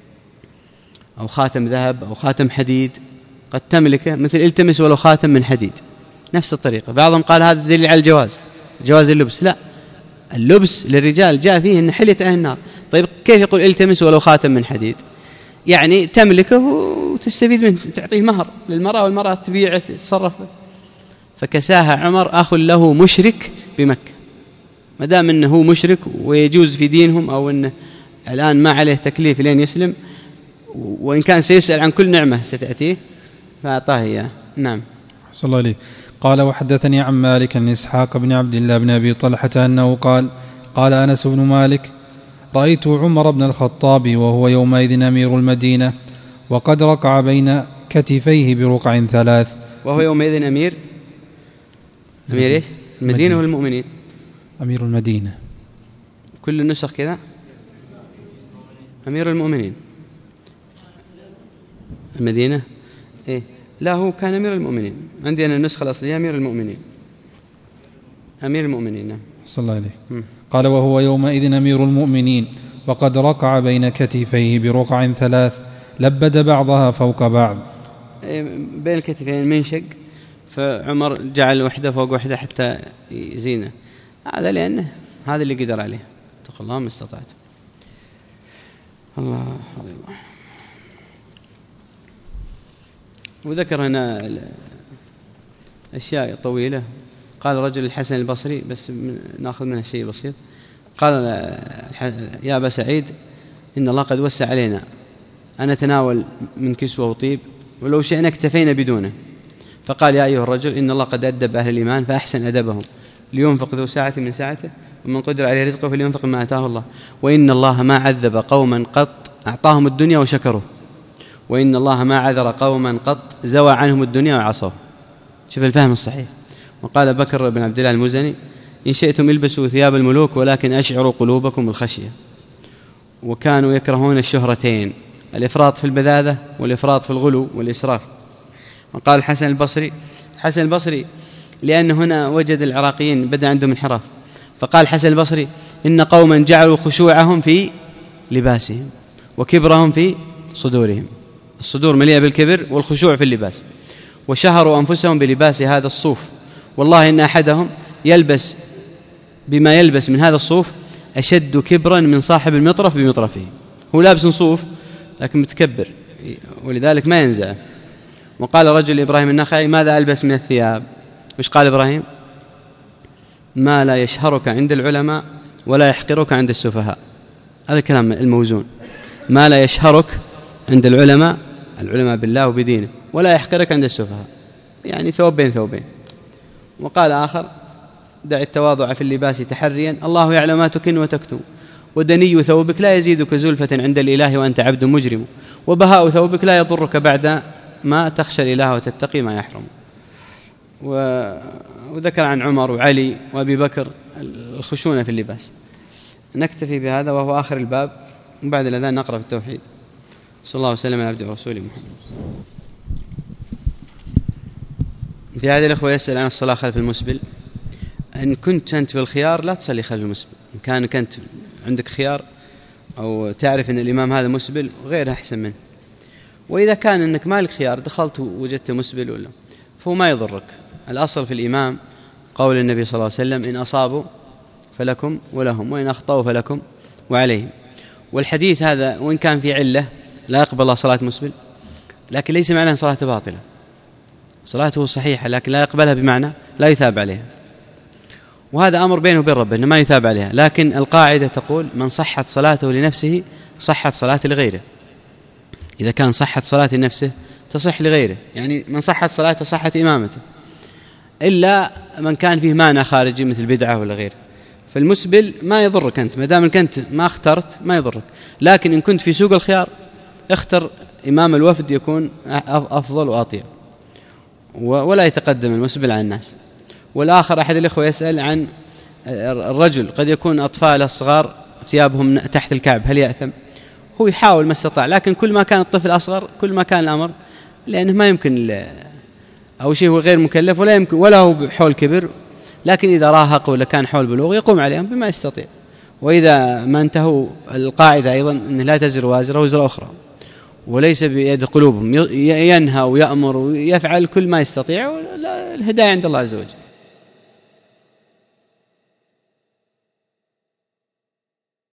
أو خاتم ذهب أو خاتم حديد قد تملكه، مثل التمس ولو خاتم من حديد، نفس الطريقة. بعضهم قال هذا دليل على الجواز، جواز اللبس. لا، اللبس للرجال جاء فيه إن حلية أهل النار. طيب كيف يقول التمس ولو خاتم من حديد؟ يعني تملكه وتستفيد منه، تعطيه مهر للمرأة والمرأة تبيعه تتصرف به. فكساها عمر أخ له مشرك بمكة، ما دام أنه هو مشرك ويجوز في دينهم، أو أنه الآن ما عليه تكليف لين يسلم، وإن كان سيسأل عن كل نعمة ستأتيه فأعطاه إياه. نعم. صلى الله عليه. قال وحدثني عن مالك بن إسحاق بن عبد الله بن أبي طلحة أنه قال قال أنس بن مالك رأيت عمر بن الخطاب وهو يومئذ أمير المدينة وقد ركع بين كتفيه بركع ثلاث. وهو يومئذ أمير أمير إيش؟ المدينة والمؤمنين. أمير المدينة، كل النسخ كذا أمير المؤمنين. المدينة إيه؟ لا، هو كان أمير المؤمنين، عندي أنا النسخة الأصلية أمير المؤمنين، أمير المؤمنين. نعم. صلى الله عليه. م. قال وهو يومئذ أمير المؤمنين وقد ركع بين كتفيه بركع ثلاث لبد بعضها فوق بعض. إيه، بين الكتفين منشق، فعمر جعل وحدة فوق وحدة حتى يزينه، هذا لأنه هذا اللي قدر عليه، اتقوا الله ما استطعت. الله الله. وذكر هنا أشياء طويلة. قال رجل الحسن البصري، بس نأخذ منها شيء بسيط، قال يا أبا سعيد إن الله قد وسع علينا أن نتناول من كسوة وطيب، ولو شئنا اكتفينا بدونه. فقال يا أيها الرجل إن الله قد أدب أهل الإيمان فأحسن أدبهم، لينفق ذو ساعة من ساعته ومن قدر عليه رزقه فلينفق ما آتاه الله، وإن الله ما عذب قوما قط أعطاهم الدنيا وشكروه، وإن الله ما عذر قوما قط زوى عنهم الدنيا وعصوه. شوف الفهم الصحيح. وقال بكر بن عبد الله المزني إن شئتم البسوا ثياب الملوك ولكن أشعروا قلوبكم الخشية. وكانوا يكرهون الشهرتين، الإفراط في البذاذة والإفراط في الغلو والإسراف. وقال الحسن البصري، الحسن البصري لأن هنا وجد العراقيين بدأ عندهم انحراف، فقال الحسن البصري إن قوما جعلوا خشوعهم في لباسهم وكبرهم في صدورهم، الصدور مليئة بالكبر والخشوع في اللباس، وشهروا أنفسهم بلباس هذا الصوف، والله إن أحدهم يلبس بما يلبس من هذا الصوف أشد كبرا من صاحب المطرف بمطرفه. هو لابس صوف لكن متكبر ولذلك ما ينزع. وقال رجل إبراهيم النخعي ماذا ألبس من الثياب؟ وش قال إبراهيم؟ ما لا يشهرك عند العلماء ولا يحقرك عند السفهاء. هذا الكلام الموزون، ما لا يشهرك عند العلماء، العلماء بالله وبدينه، ولا يحقرك عند السفهاء، يعني ثوب بين ثوبين. وقال آخر دع التواضع في اللباس تحريا، الله يعلم ما تكن وتكتم، ودني ثوبك لا يزيدك زلفة عند الإله وأنت عبد مجرم، وبهاء ثوبك لا يضرك بعد ما تخشى الإله وتتقي ما يحرم. وذكر عن عمر وعلي وأبي بكر الخشونة في اللباس. نكتفي بهذا وهو آخر الباب، وبعد الأذان نقرأ في التوحيد. صلى الله وسلم على عبده ورسوله محمد. في أحد الأخوة يسأل عن الصلاة خلف المسبل. إن كنت أنت في الخيار لا تصلي خلف المسبل، إن كان كنت عندك خيار أو تعرف أن الإمام هذا مسبل غير أحسن منه. وإذا كان أنك ما لك خيار دخلت ووجدت مسبل ولا فهو ما يضرك. الأصل في الإمام قول النبي صلى الله عليه وسلم: إن أصابوا فلكم ولهم، وإن أخطأوا فلكم وعليهم. والحديث هذا وإن كان في علة لا يقبل الله صلاة مسبل، لكن ليس معناه صلاة باطلة، صلاته صحيحة لكن لا يقبلها بمعنى لا يثاب عليها. وهذا أمر بينه وبين ربه أنه ما يثاب عليها، لكن القاعدة تقول: من صحت صلاته لنفسه صحت صلاته لغيره. إذا كان صحت صلاة لنفسه تصح لغيره، يعني من صحت صلاته صحت إمامته، إلا من كان فيه مانع خارجي مثل بدعة ولا غيره. فالمسبل ما يضرك أنت ما دام أنك أنت ما اخترت، ما يضرك. لكن إن كنت في سوق الخيار اختر إمام الوفد يكون أفضل وأطيب، ولا يتقدم المسبل عن الناس. والآخر أحد الإخوة يسأل عن الرجل قد يكون أطفال الصغار ثيابهم تحت الكعب، هل يأثم؟ هو يحاول ما استطاع، لكن كل ما كان الطفل أصغر كل ما كان الأمر، لأنه ما يمكن أو شيء هو غير مكلف ولا يمكن ولا هو بحول كبر، لكن إذا راهق ولا كان حول بلوغ يقوم عليهم بما يستطيع. وإذا ما انتهوا القاعدة أيضا أنه لا تزر وازرة وزر أخرى، وليس بيد قلوبهم، ينهى ويأمر ويفعل كل ما يستطيع، الهداية عند الله عز وجل.